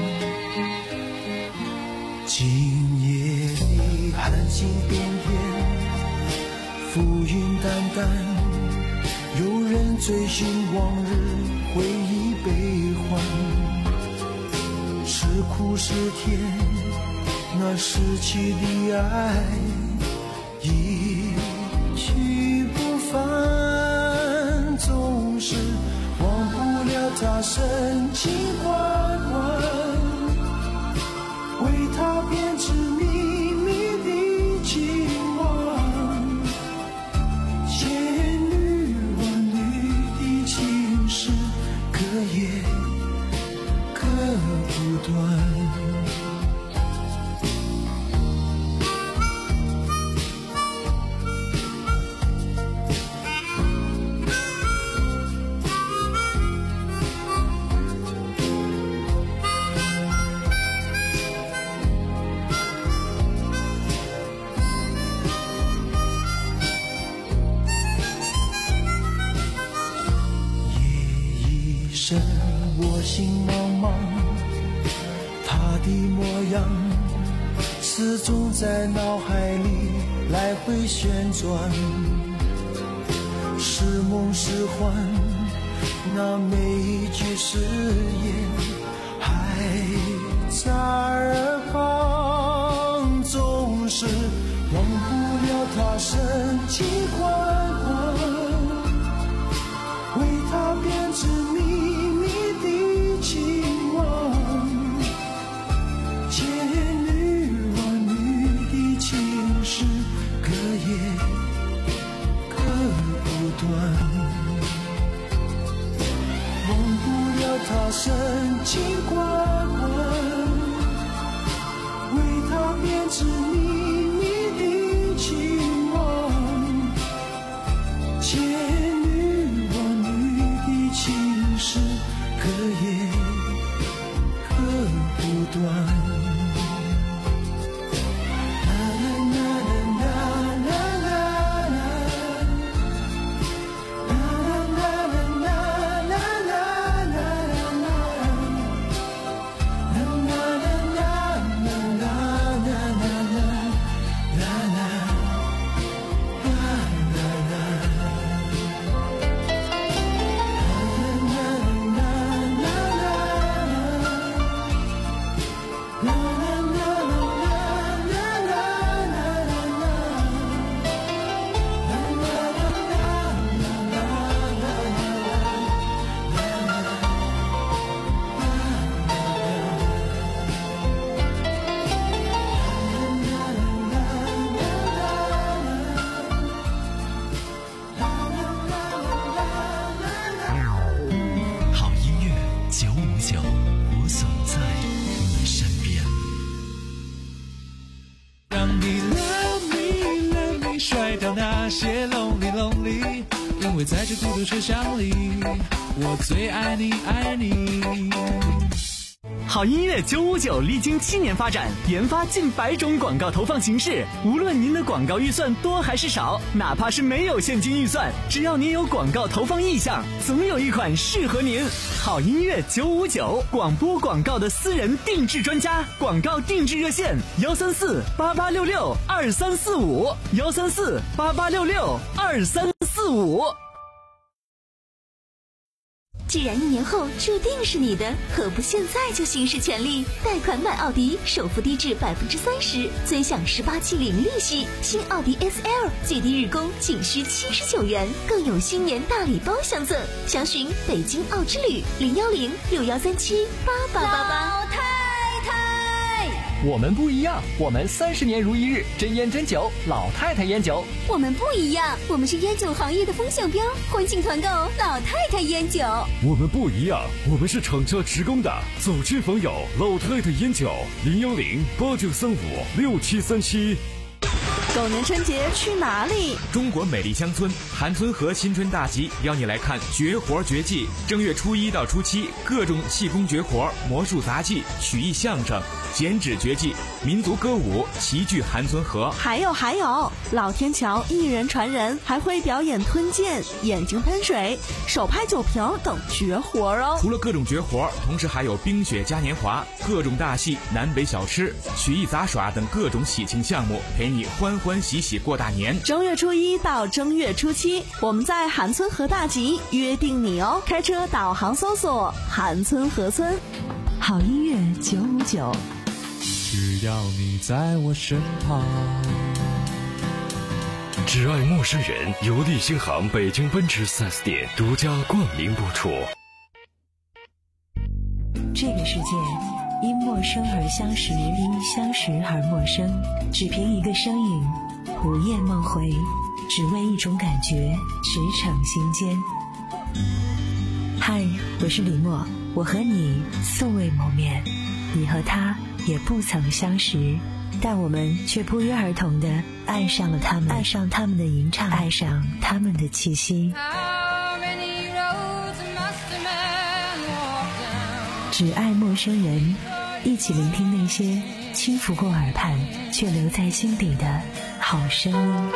今夜里寒星点点，浮云淡淡，有人追寻往日，回忆悲欢，是苦是甜，那逝去的爱一去不返，总是忘不了他深情款款，为他编织秘密的情网，千缕万缕的情事，隔夜隔不断。我心茫茫，他的模样始终在脑海里来回旋转，是梦是幻，那每一句誓言还在耳旁，总是忘不了他深情款款，为他编织秘密的情网，千缕万缕的情事，隔夜隔不断，忘不了他深情款款，为他编织秘密的情网，千缕万缕的情事，隔夜隔不断。 那些 lonely lonely， 因为在这孤独车厢里，我最爱你爱你。 好音乐九五九历经七年发展，研发近百种广告投放形式。无论您的广告预算多还是少，哪怕是没有现金预算，只要您有广告投放意向，总有一款适合您。好音乐九五九，广播广告的私人定制专家，广告定制热线：幺三四八八六六二三四五，幺三四八八六六二三四五。 既然一年后注定是你的，何不现在就行使权利？贷款买奥迪，首付低至百分之三十，尊享十八期零利息。新奥迪 S L 最低日供仅需七十九元，更有新年大礼包相赠。详询北京奥之旅零幺零六幺三七八八八八。 老太太。 我们不一样，我们三十年如一日，真烟真酒，老太太烟酒。 我们不一样，我们是烟酒行业的风向标，欢庆团购老太太烟酒。 我们不一样，我们是厂家职工的，走亲访友，老太太烟酒，零幺零八九三五六七三七。 狗年春节去哪里？ 中国美丽乡村韩村河新春大集邀你来看绝活绝技。正月初一到初七，各种气功绝活、魔术杂技、曲艺相声、剪纸绝技、民族歌舞齐聚韩村河。 还有还有，老天桥一人传人，还会表演吞剑、眼睛喷水、手拍酒瓶等绝活哦。 除了各种绝活，同时还有冰雪嘉年华、各种大戏、南北小吃、曲艺杂耍等各种喜庆项目，陪你欢欢喜喜过大年。 正月初一到正月初七，我们在韩村河大集约定你哦。开车导航搜索韩村河村。 好音乐九五九， 只要你在我身旁。 只爱陌生人，由利星行北京奔驰 四 S 店独家冠名播出。 这个世界因陌生而相识，因相识而陌生，只凭一个声音，午夜梦回，只为一种感觉，驰骋心间。嗨，我是李默，我和你素未谋面，你和他也不曾相识，但我们却不约而同地爱上了他们，爱上他们的吟唱，爱上他们的气息。只爱陌生人，一起聆听那些轻拂过耳畔却留在心底的好声音。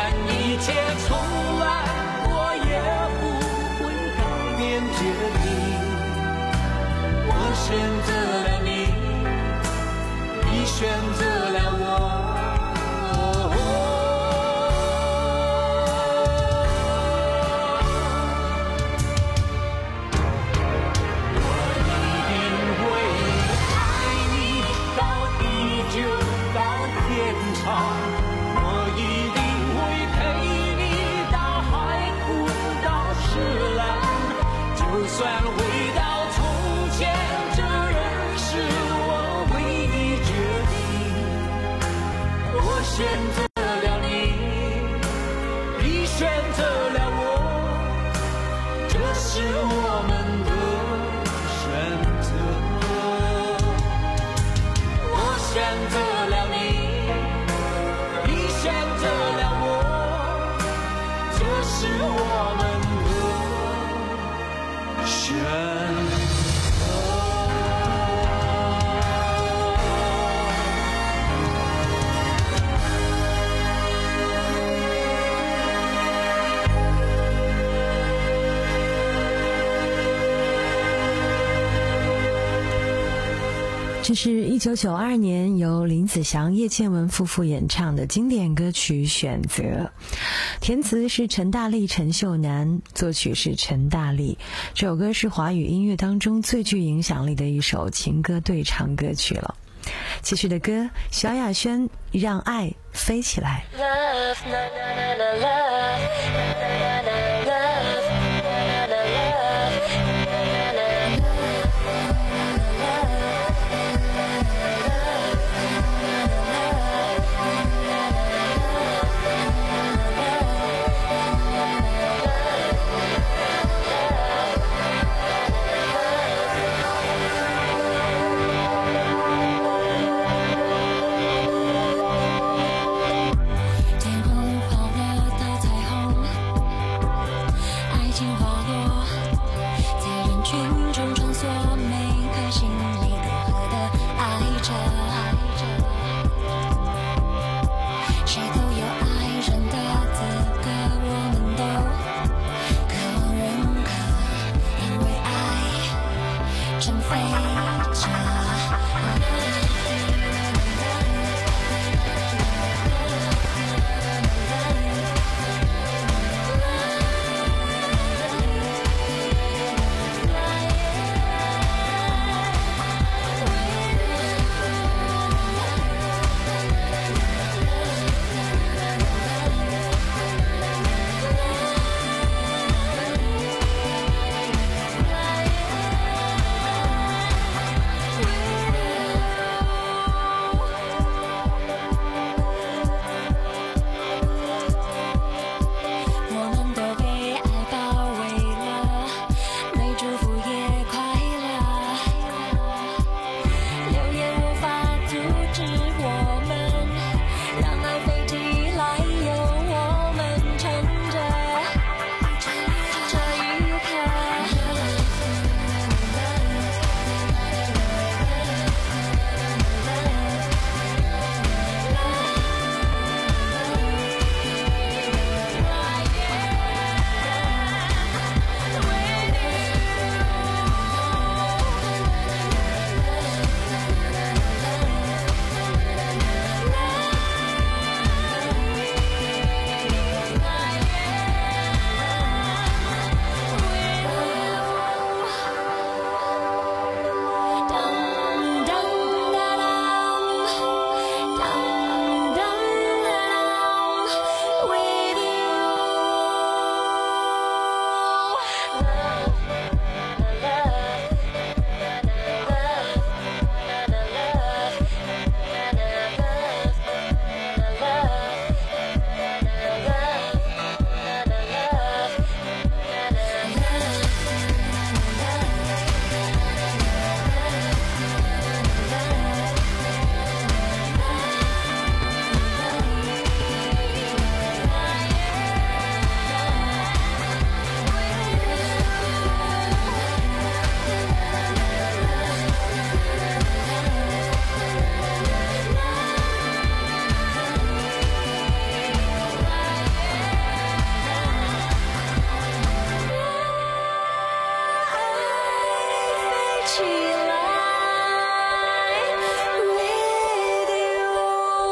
从来我也不会改变决定。 选择了我。 我一定会陪你到海枯到石烂，就算回到从前，这仍是我唯一决定。我选择了你，你选择了我，这是我们的选择。我选择了你，选择了我，这是我们的选择。 这是一九九二年由林子祥、叶倩文夫妇演唱的经典歌曲《选择》，填词是陈大力、陈秀楠，作曲是陈大力。这首歌是华语音乐当中最具影响力的一首情歌对唱歌曲了。继续的歌，萧亚轩《让爱飞起来》。 Love, na, na, na, na, love, na, na, na, na, love, na, na, na, love, na, na, na,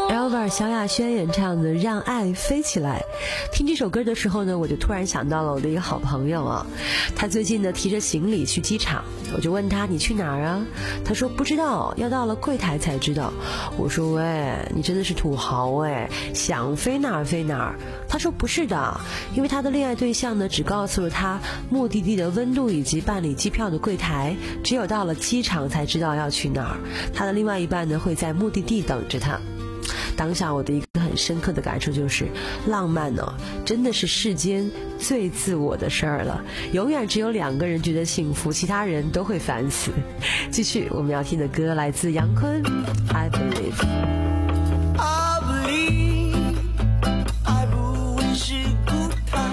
Elva 萧亚轩演唱的《让爱飞起来》。听这首歌的时候呢，我就突然想到了我的一个好朋友啊，他最近呢提着行李去机场，我就问他你去哪儿啊？他说不知道，要到了柜台才知道。我说喂，你真的是土豪哎，想飞哪儿飞哪儿。他说不是的，因为他的恋爱对象呢只告诉了他目的地的温度以及办理机票的柜台，只有到了机场才知道要去哪儿。他的另外一半呢会在目的地等着他。当下我的一个很深刻的感受就是，浪漫呢、哦、真的是世间最自我的事儿了，永远只有两个人觉得幸福，其他人都会烦死。继续我们要听的歌来自杨坤 I Believe。 I believe 爱不会是孤单，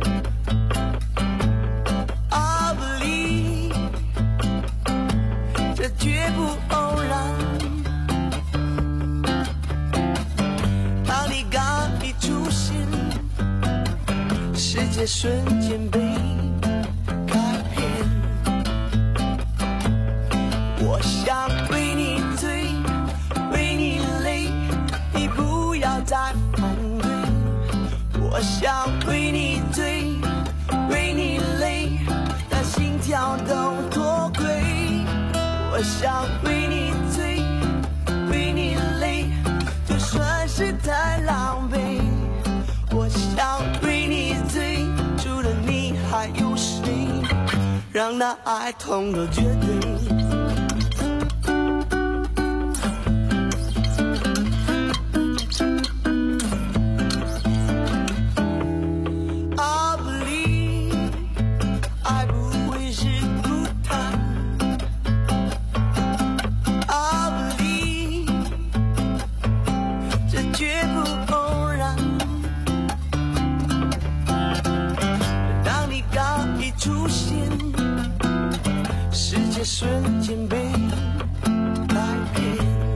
I believe 这绝不偶然，当你刚一出现，世界瞬间被改变。我想为你醉，为你累，你不要再反对。我想为你醉，为你累，让心跳都脱轨。我想为你醉，为你累，就算是太狼狈。我想为你醉，除了你还有谁？让那爱痛得绝对。瞬间被改变，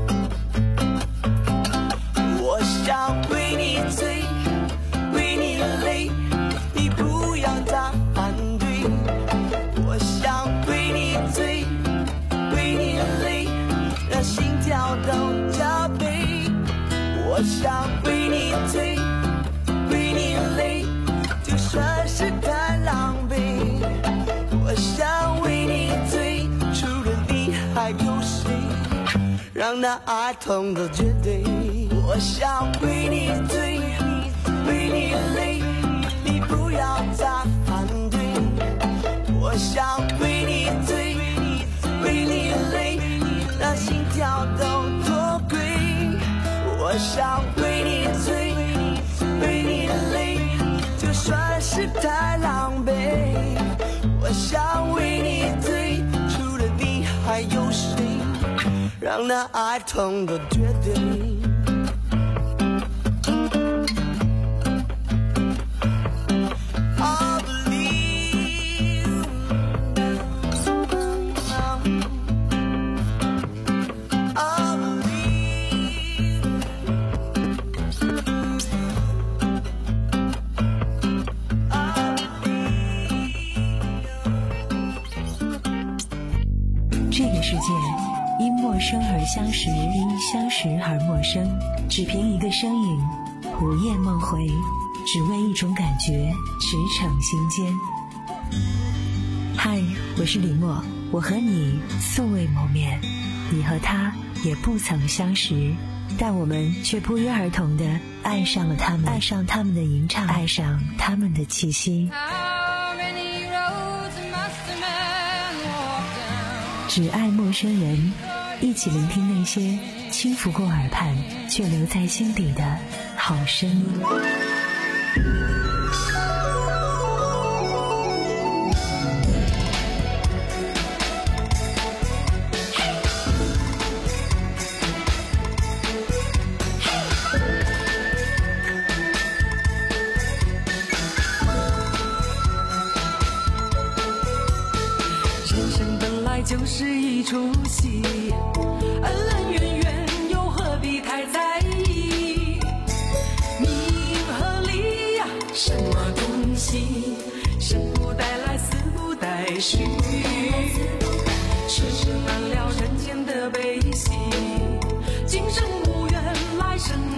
我想为你醉，为你累，你不要再反对。我想为你醉，为你累，让心跳都加倍。我想为你醉，为你累，就算是太狼狈。我想为你醉，还有谁？让那爱痛得绝对。我想为你醉，为你累，你不要再反对。我想为你醉，为你累，让心跳都脱轨。我想为你醉，为你累，就算是太狼狈。我想为你醉，除了你还有谁？让那爱痛得绝对。 这个世界因陌生而相识，因相识而陌生，只凭一个身影，午夜梦回，只为一种感觉，驰骋心间。嗨，我是李默，我和你素未谋面，你和他也不曾相识，但我们却不约而同地爱上了他们，爱上他们的吟唱，爱上他们的气息。只爱陌生人，一起聆听那些轻拂过耳畔却留在心底的好声音。 就是一出戏，恩恩怨怨又何必太在意？名和利呀，什么东西？生不带来，死不带去，世事难料人间的悲喜，今生无缘，来生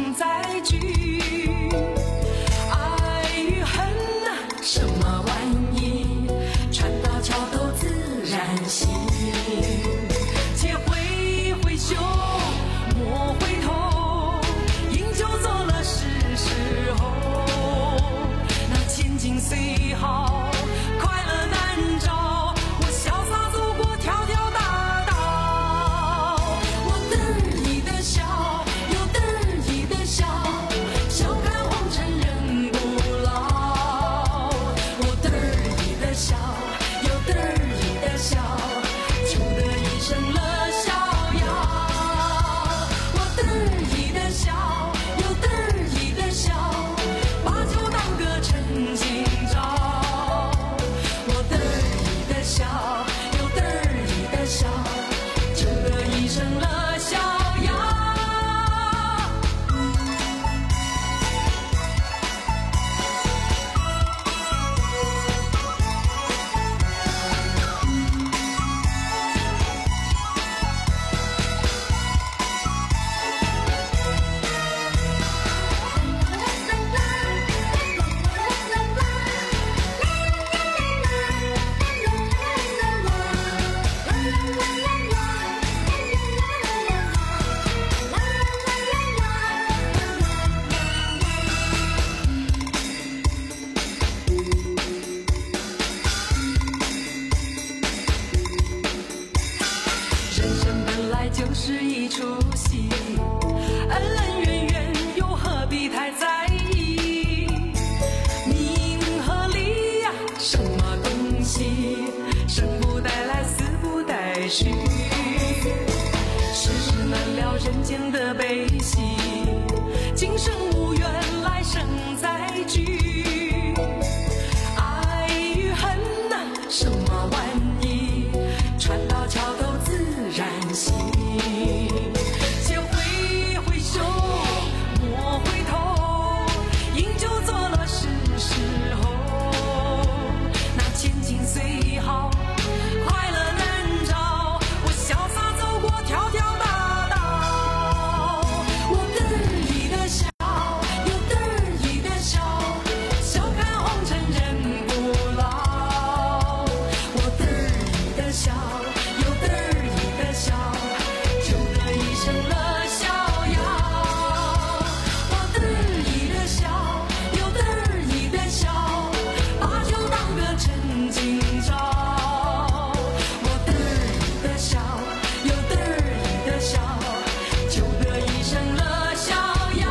间的悲喜，今生无缘，来生再聚。爱与恨呐，什么玩意？船到桥头自然行。且挥挥手，莫回头，饮酒作乐是时候。那千金虽好，快乐难找，我潇洒走过条条大道。我得意的笑，又得意的笑，笑看红尘人不老。我得意的笑，又得意的笑，就得一生乐逍遥。我得意的笑，又得意的笑，把酒当歌趁今朝。我得意的笑，又得意的笑，就得一生乐逍遥。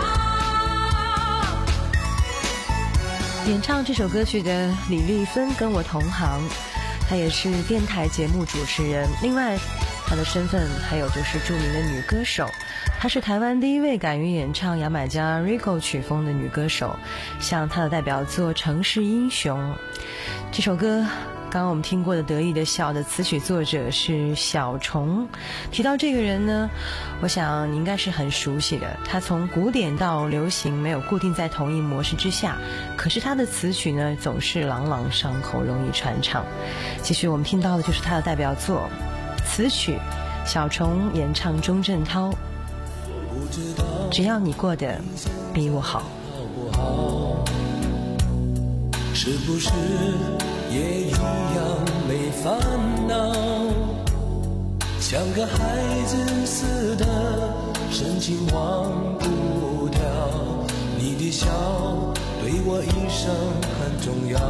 演唱这首歌曲的李丽芬跟我同行，她也是电台节目主持人，另外她的身份还有就是著名的女歌手。她是台湾第一位敢于演唱牙买加 Rico 曲风的女歌手，像她的代表作《城市英雄》这首歌，刚刚我们听过的得意的笑的词曲作者是小虫。提到这个人呢，我想你应该是很熟悉的，他从古典到流行没有固定在同一模式之下，可是他的词曲呢总是朗朗上口，容易传唱。继续我们听到的就是他的代表作词曲，小虫演唱钟镇涛，只要你过得比我好。 是不是也一样没烦恼？像个孩子似的深情忘不掉，你的笑对我一生很重要。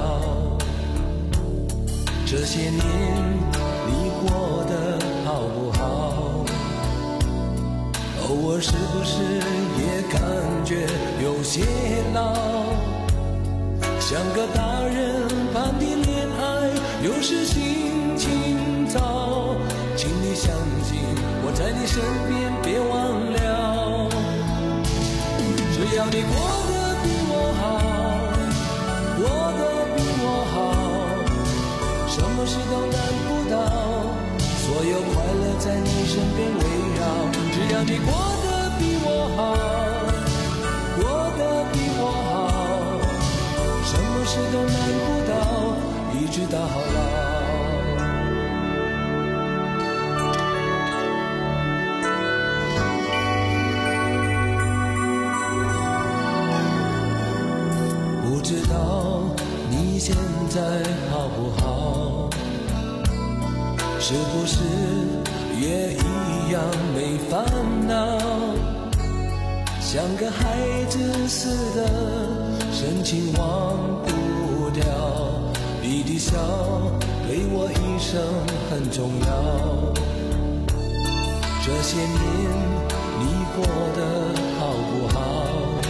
这些年你过得好不好？偶尔是不是也感觉有些老？像个大人般的恋爱，有时心情糟，请你相信我在你身边，别忘了。只要你过得比我好，过得比我好，什么事都难不倒，所有快乐在你身边围绕。只要你过得比我好，过得比我好，什么事都难不倒，一直到老。不知道你现在好不好？是不是也一样没烦恼？像个孩子似的深情忘不掉，你的笑对我一生很重要。这些年你过得好不好？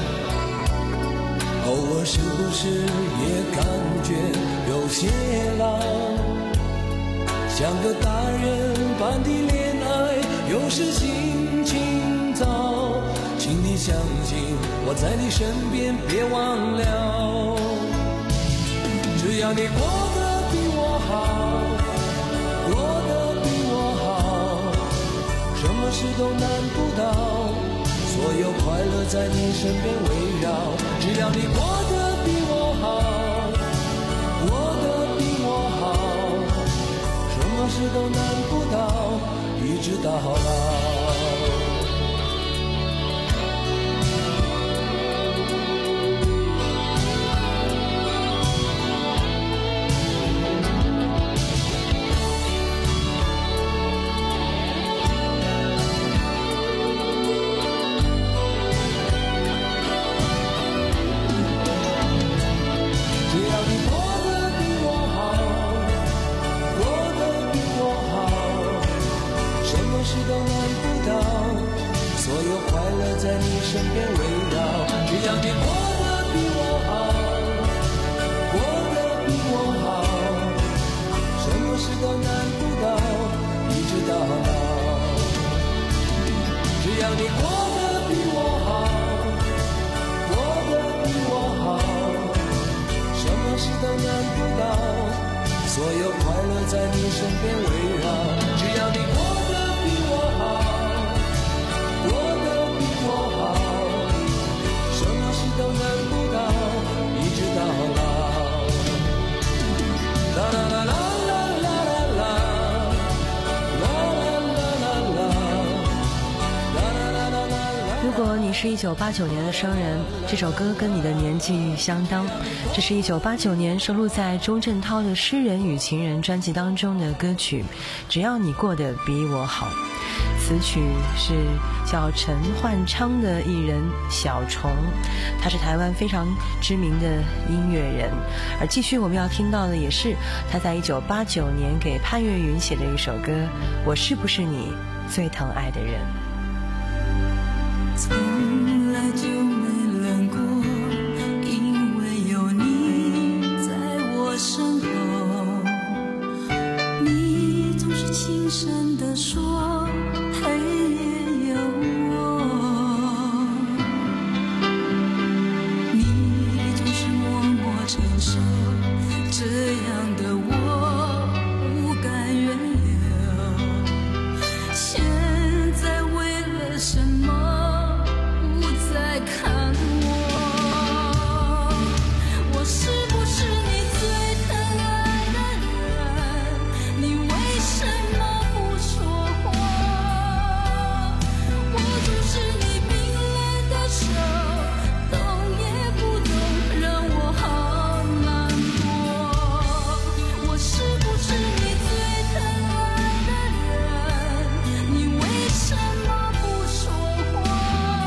偶尔是不是也感觉有些老？像个大人般的恋爱，有时心情糟，请你相信我在你身边，别忘了。只要你过得比我好，过得比我好，什么事都难不倒，所有快乐在你身边围绕。只要你过得比我好，过得比我好，什么事都难不倒，一直到老。在你身边围绕，只要你过得比我好，过得比我好，什么事都难不倒，一直到老。只只要你过得比我好，过得比我好，什么事都难不倒，所有快乐在你身边围绕。只要你过得比我好，过得比我好，什么事都难不倒，一直到老。啦啦啦啦。 如果你是一九八九年的生人，这首歌跟你的年纪相当。这是一九八九年收录在钟镇涛的《诗人与情人》专辑当中的歌曲《只要你过得比我好》。词曲是叫陈焕昌的艺人小虫，他是台湾非常知名的音乐人。而继续我们要听到的也是他在一九八九年给潘越云写的一首歌《我是不是你最疼爱的人》。 从来就没冷过，因为有你在我身后。你总是轻声地说，黑夜有我。你总是默默承受，这样的我不敢原谅。现在为了什么？再看我，我是不是你最疼爱的人？你为什么不说话？我总是你冰冷的手，动也不动，让我好难过。我是不是你最疼爱的人？你为什么不说话？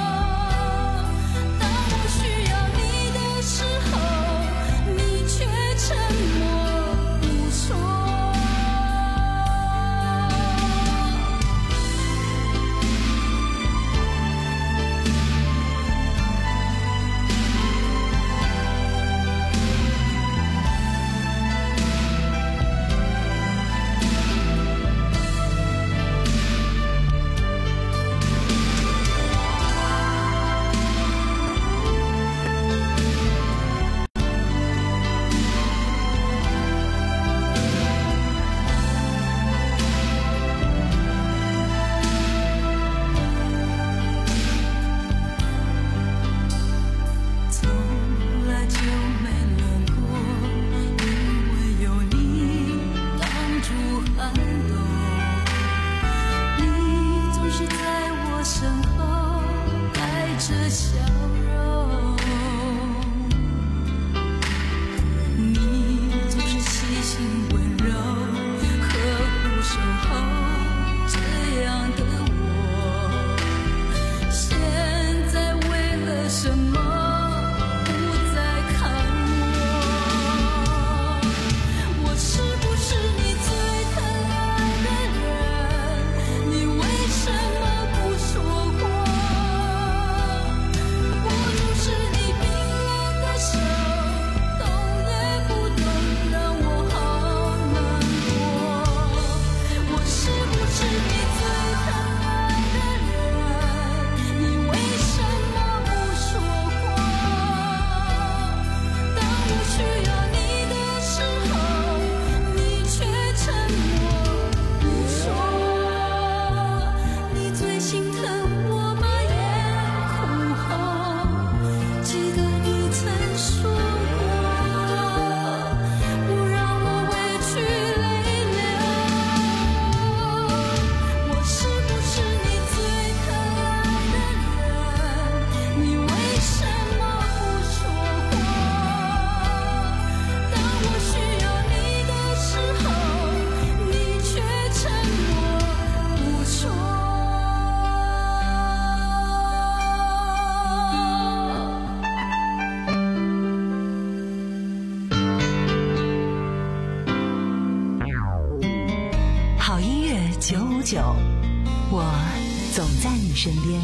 九，我总在你身边。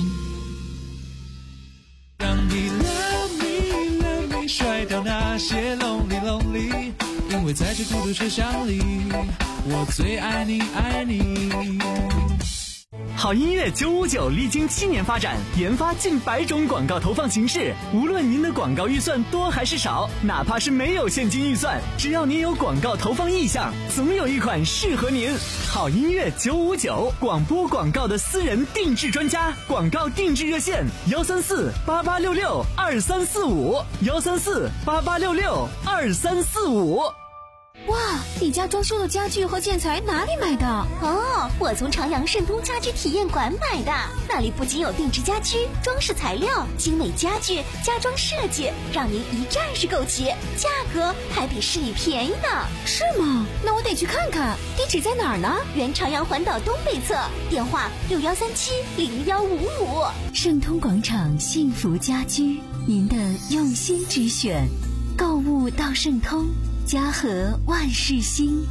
让你 love me love me 甩掉那些 lonely lonely， 因为在这孤独车厢里，我最爱你爱你。 好音乐九五九历经七年发展，研发近百种广告投放形式。无论您的广告预算多还是少，哪怕是没有现金预算，只要您有广告投放意向，总有一款适合您。好音乐九五九，广播广告的私人定制专家，广告定制热线：幺三四八八六六二三四五，幺三四八八六六二三四五。 哇，你家装修的家具和建材哪里买的？哦，我从长阳盛通家居体验馆买的。那里不仅有定制家居、装饰材料、精美家具、家装设计，让您一站式购齐，价格还比市里便宜呢。是吗？那我得去看看。地址在哪儿呢？原长阳环岛东北侧，电话六幺三七零幺五五。 盛通广场幸福家居，您的用心之选。购物到盛通，家和万事兴。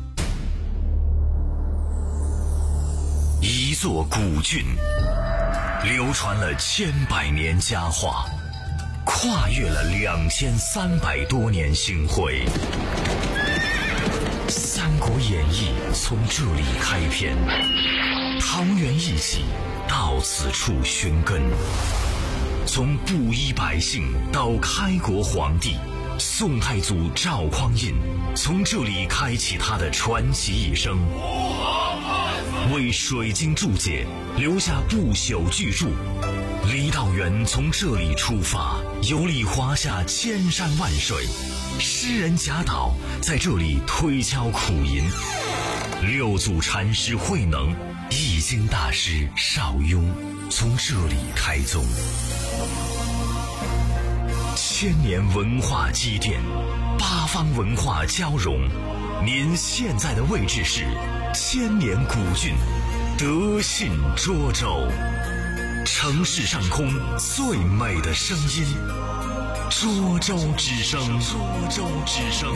一座古郡，流传了千百年佳话，跨越了两千三百多年星辉。《三国演义》从这里开篇，桃园一起到此处寻根。从布衣百姓到开国皇帝，宋太祖赵匡胤从这里开启他的传奇一生，为水晶注解留下不朽巨著。李道元从这里出发，游历华夏千山万水，诗人贾岛在这里推敲苦吟，六祖禅师慧能、易经大师邵雍从这里开宗。千年文化积淀，八方文化交融。您现在的位置是千年古郡德信涿州，城市上空最美的声音，涿州之声。涿州之声。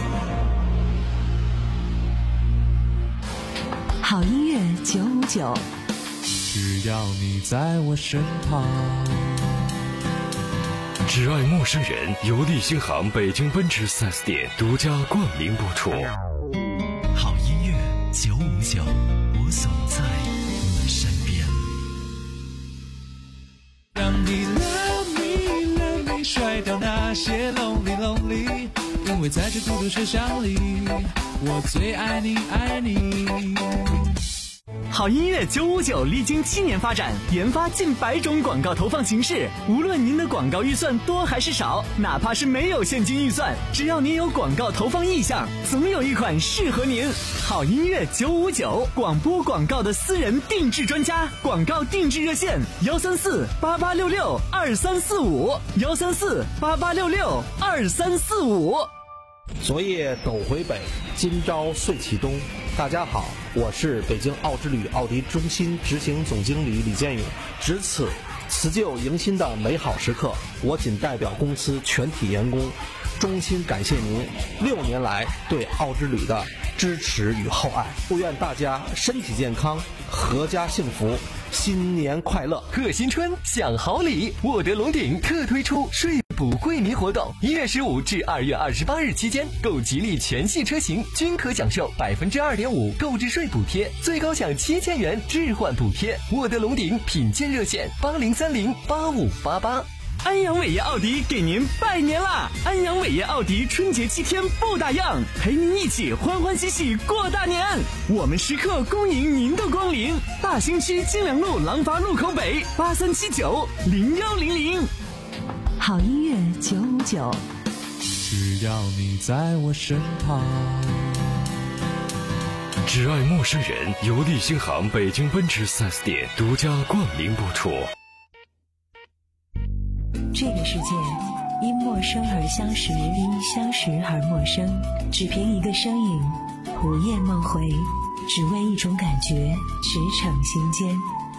好音乐九五九， 只要你在我身旁。 只爱陌生人由利星行北京奔驰 四 S 店独家冠名播出。 好音乐九五九，我总在你身边。 让你 love me love me 甩掉那些 lonely lonely， 因为在这孤独车厢里，我最爱你爱你。 好音乐九五九历经七年发展，研发近百种广告投放形式。无论您的广告预算多还是少，哪怕是没有现金预算，只要您有广告投放意向，总有一款适合您。好音乐九五九，广播广告的私人定制专家，广告定制热线：幺三四八八六六二三四五，幺三四八八六六二三四五。 昨夜斗回北，今朝岁启东。大家好，我是北京奥之旅奥迪中心执行总经理李建勇。值此辞旧迎新的美好时刻，我仅代表公司全体员工，衷心感谢您六年来对奥之旅的支持与厚爱。祝愿大家身体健康，阖家幸福，新年快乐！ 贺新春，享好礼！沃德龙鼎特推出税补惠民活动，一月十五至二月二十八日期间，购吉利全系车型均可享受百分之二点五购置税补贴，最高享七千元置换补贴。沃德龙鼎品鉴热线：八零三零八五八八。 安阳伟业奥迪给您拜年啦！安阳伟业奥迪春节七天不打烊，陪您一起欢欢喜喜过大年。我们时刻恭迎您的光临，大兴区金良路廊坊路口北八三七九零幺零零。 好音乐九五九， 只要你在我身旁。 只爱陌生人由利星行北京奔驰 四 S 店独家冠名播出。 这个世界因陌生而相识，因相识而陌生，只凭一个身影，午夜梦回，只为一种感觉，驰骋心间。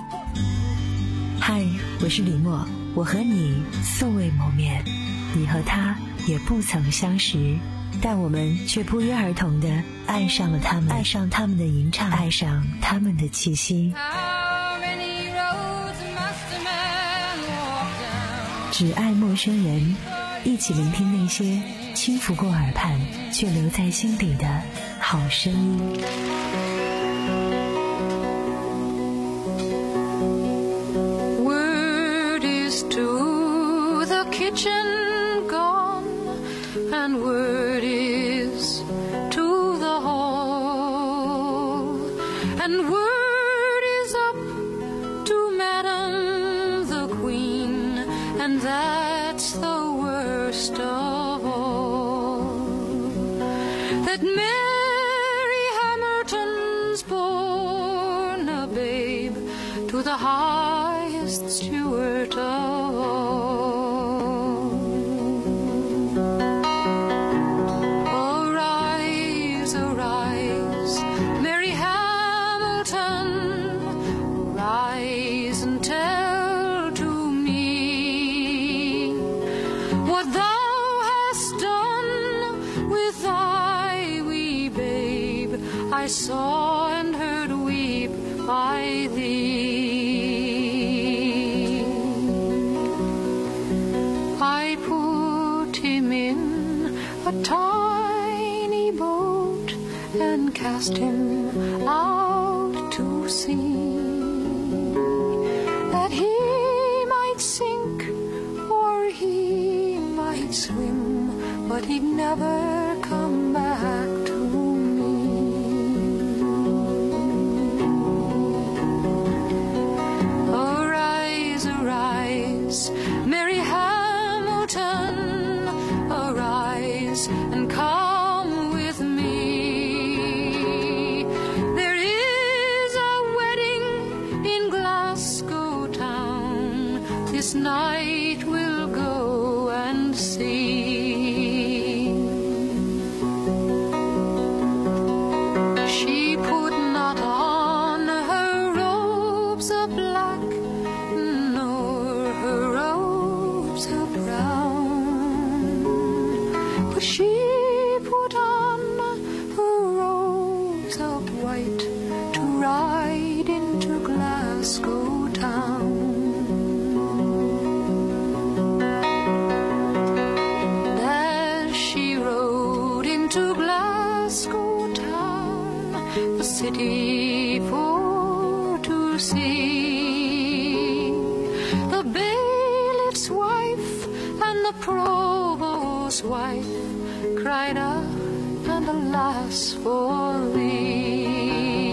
嗨，我是李默，我和你素未谋面，你和他也不曾相识，但我们却不约而同地爱上了他们，爱上他们的吟唱，爱上他们的气息。只爱陌生人，一起聆听那些轻拂过耳畔却留在心底的好声音。 is to the kitchen gone, and word is to the hall, and word is up to Madam the Queen, and that's the worst of all, that Mary Hamilton's born a babe to the highest steward of all. Arise, arise, Mary Hamilton, rise and tell to me what thou hast done with thy wee babe. I saw and heard weep by thee. I put him in a tiny boat and cast him out to sea, that he might sink or he might swim, but he'd never come back to me. Arise, arise, Mary Hamilton, arise and come with me. There is a wedding in Glasgow town, this night we'll go and see. She put not on her robes of black, nor her robes of brown, but she put on her robes of white to ride into Glasgow town. And as she rode into Glasgow town, the city for to see, the bailiff's wife and the provost's wife cried out, and alas for thee.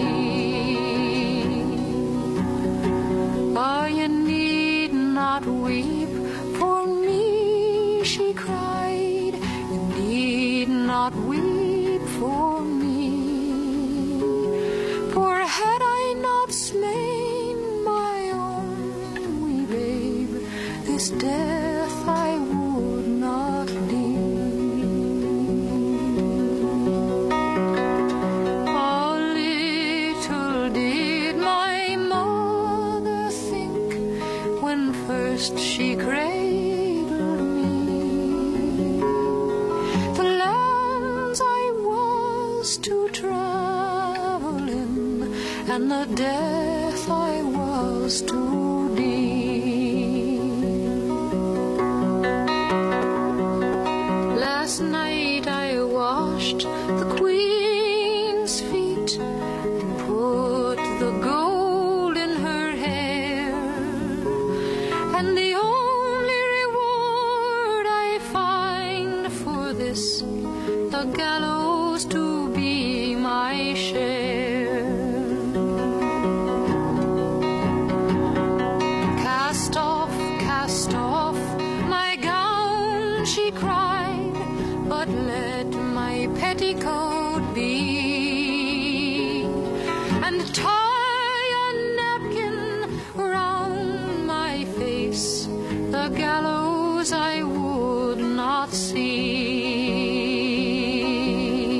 Oh, you need not weep for me, she cried, you need not weep for me, for had I not slain my own wee babe, this death I would not need. Oh, little did my mother think when first she cradled me, the lands I was to travel in, and the death I was to deal. Last night I washed the Queen's feet and put the gold in her hair, and the only reward I find for this, the gallows to be my share. Cast off, cast off my gown, she cried, but let my petticoat be, and tie a napkin round my face, the gallows I would not see.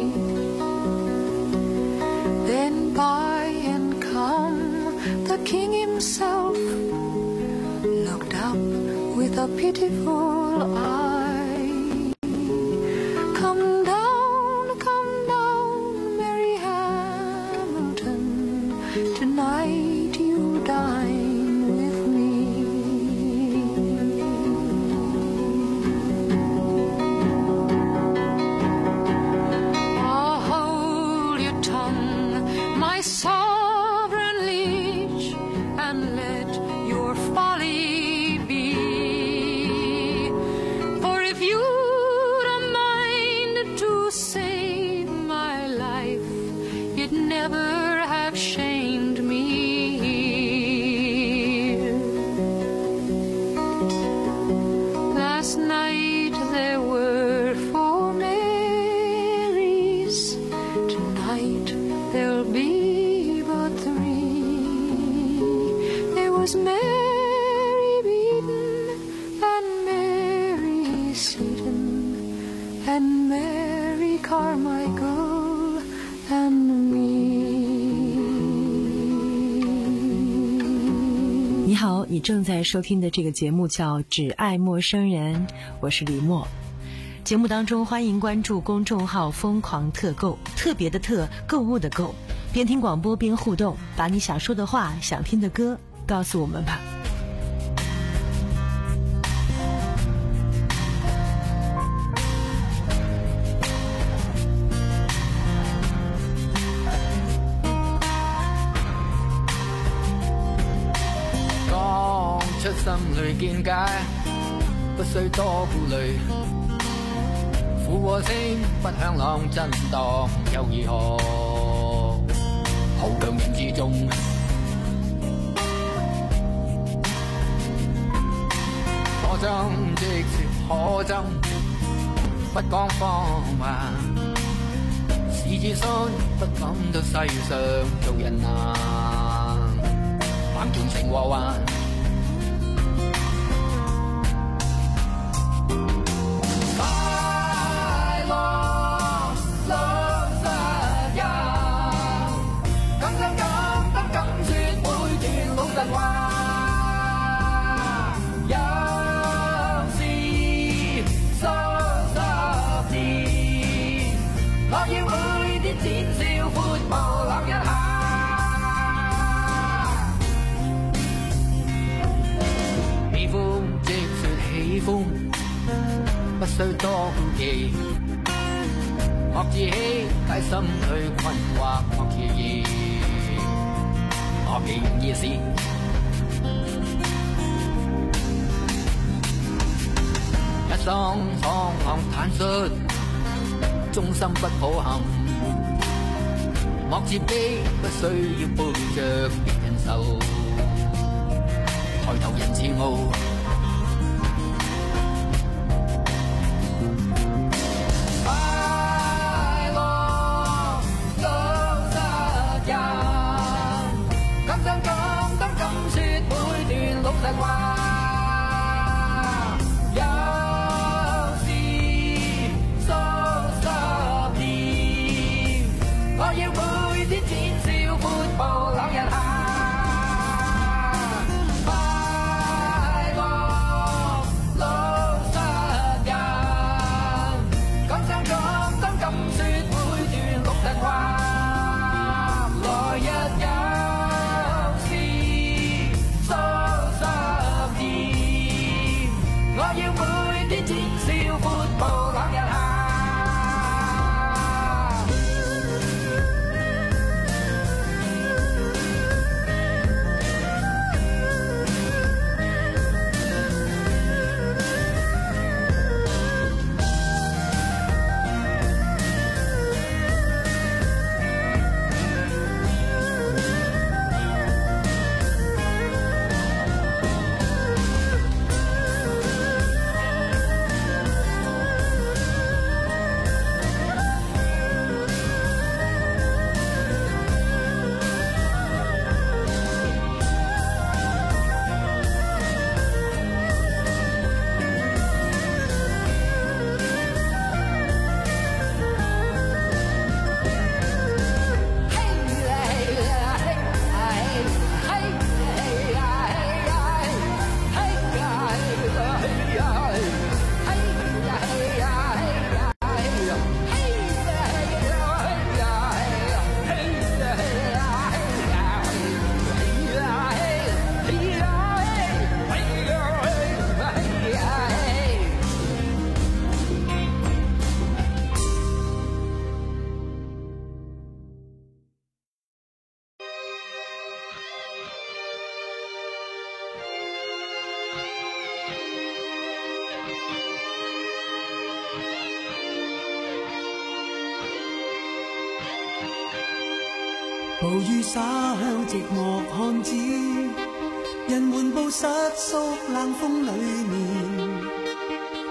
Then by and come the king himself looked up with a pitiful eye. Come down, come down, Mary Hamilton, tonight you dine with me. Oh, hold your tongue, my sovereign liege, and let your folly be. Last night there were four Marys. Tonight there'll be but three. There was Mary Beaton and Mary Seaton and Mary Carmichael and me. 你好，你正在收听的这个节目叫《只爱陌生人》，我是李默。节目当中欢迎关注公众号疯狂特购，特别的特，购物的购，边听广播边互动，把你想说的话、想听的歌告诉我们吧。 講出心裏見解，不需多顧慮。苦和聲不響朗震盪，又如何？好強人之中，可憎即說可憎，不講謊話。是自信不講到世上做人難，反叛成禍患。不需多顧忌，莫自欺，喺心裏困惑，莫喬疑，我嘅意思。一生闖行坦率，忠心不抱憾，莫自卑，不需要背着別人手，抬頭人自傲。 暴雨灑向寂寞漢子，人緩步失縮冷風裏面，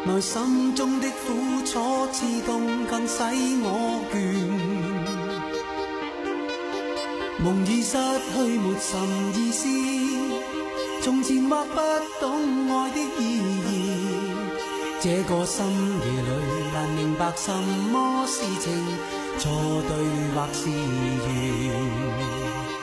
內心中的苦楚刺痛更使我倦，夢已失去沒甚意思，從前或不懂愛的意義，這個深夜裏難明白什麼是情，錯對或是緣。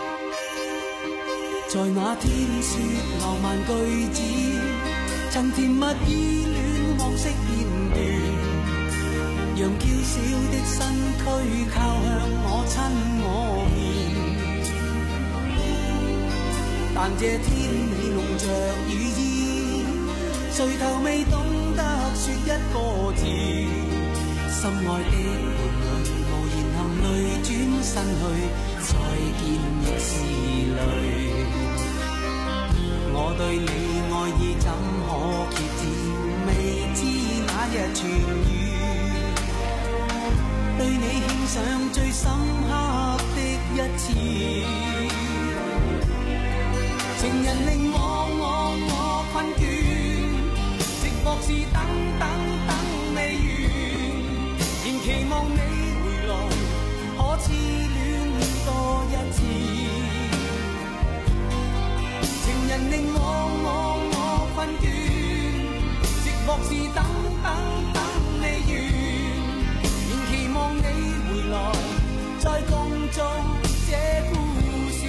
在那天說浪漫句子，曾甜蜜依戀往昔片段，讓嬌小的身軀靠向我親我面，但這天你籠着雨衣，誰頭未懂得說一個字，心愛的伴侶無言含淚轉身去，再見亦是淚。我對你愛意怎可揭止，未知那日痊愈，對你獻上最深刻的一次，情人令我我我困倦，寂寞是等等等未完，仍期望你回來，可痴戀多一次。情人令我我我困倦，寂寞是等等等未完，仍期望你回來，再共做這故事。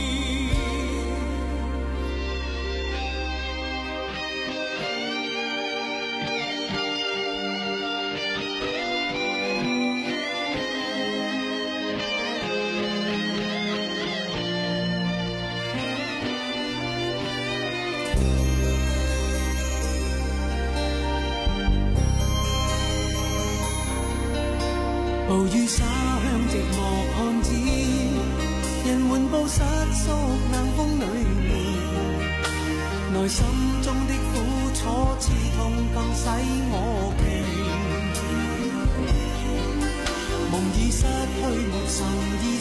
暴雨灑向寂寞漢子，人緩步失縮冷風裏面，內心中的苦楚刺痛更使我倦，夢已失去沒甚意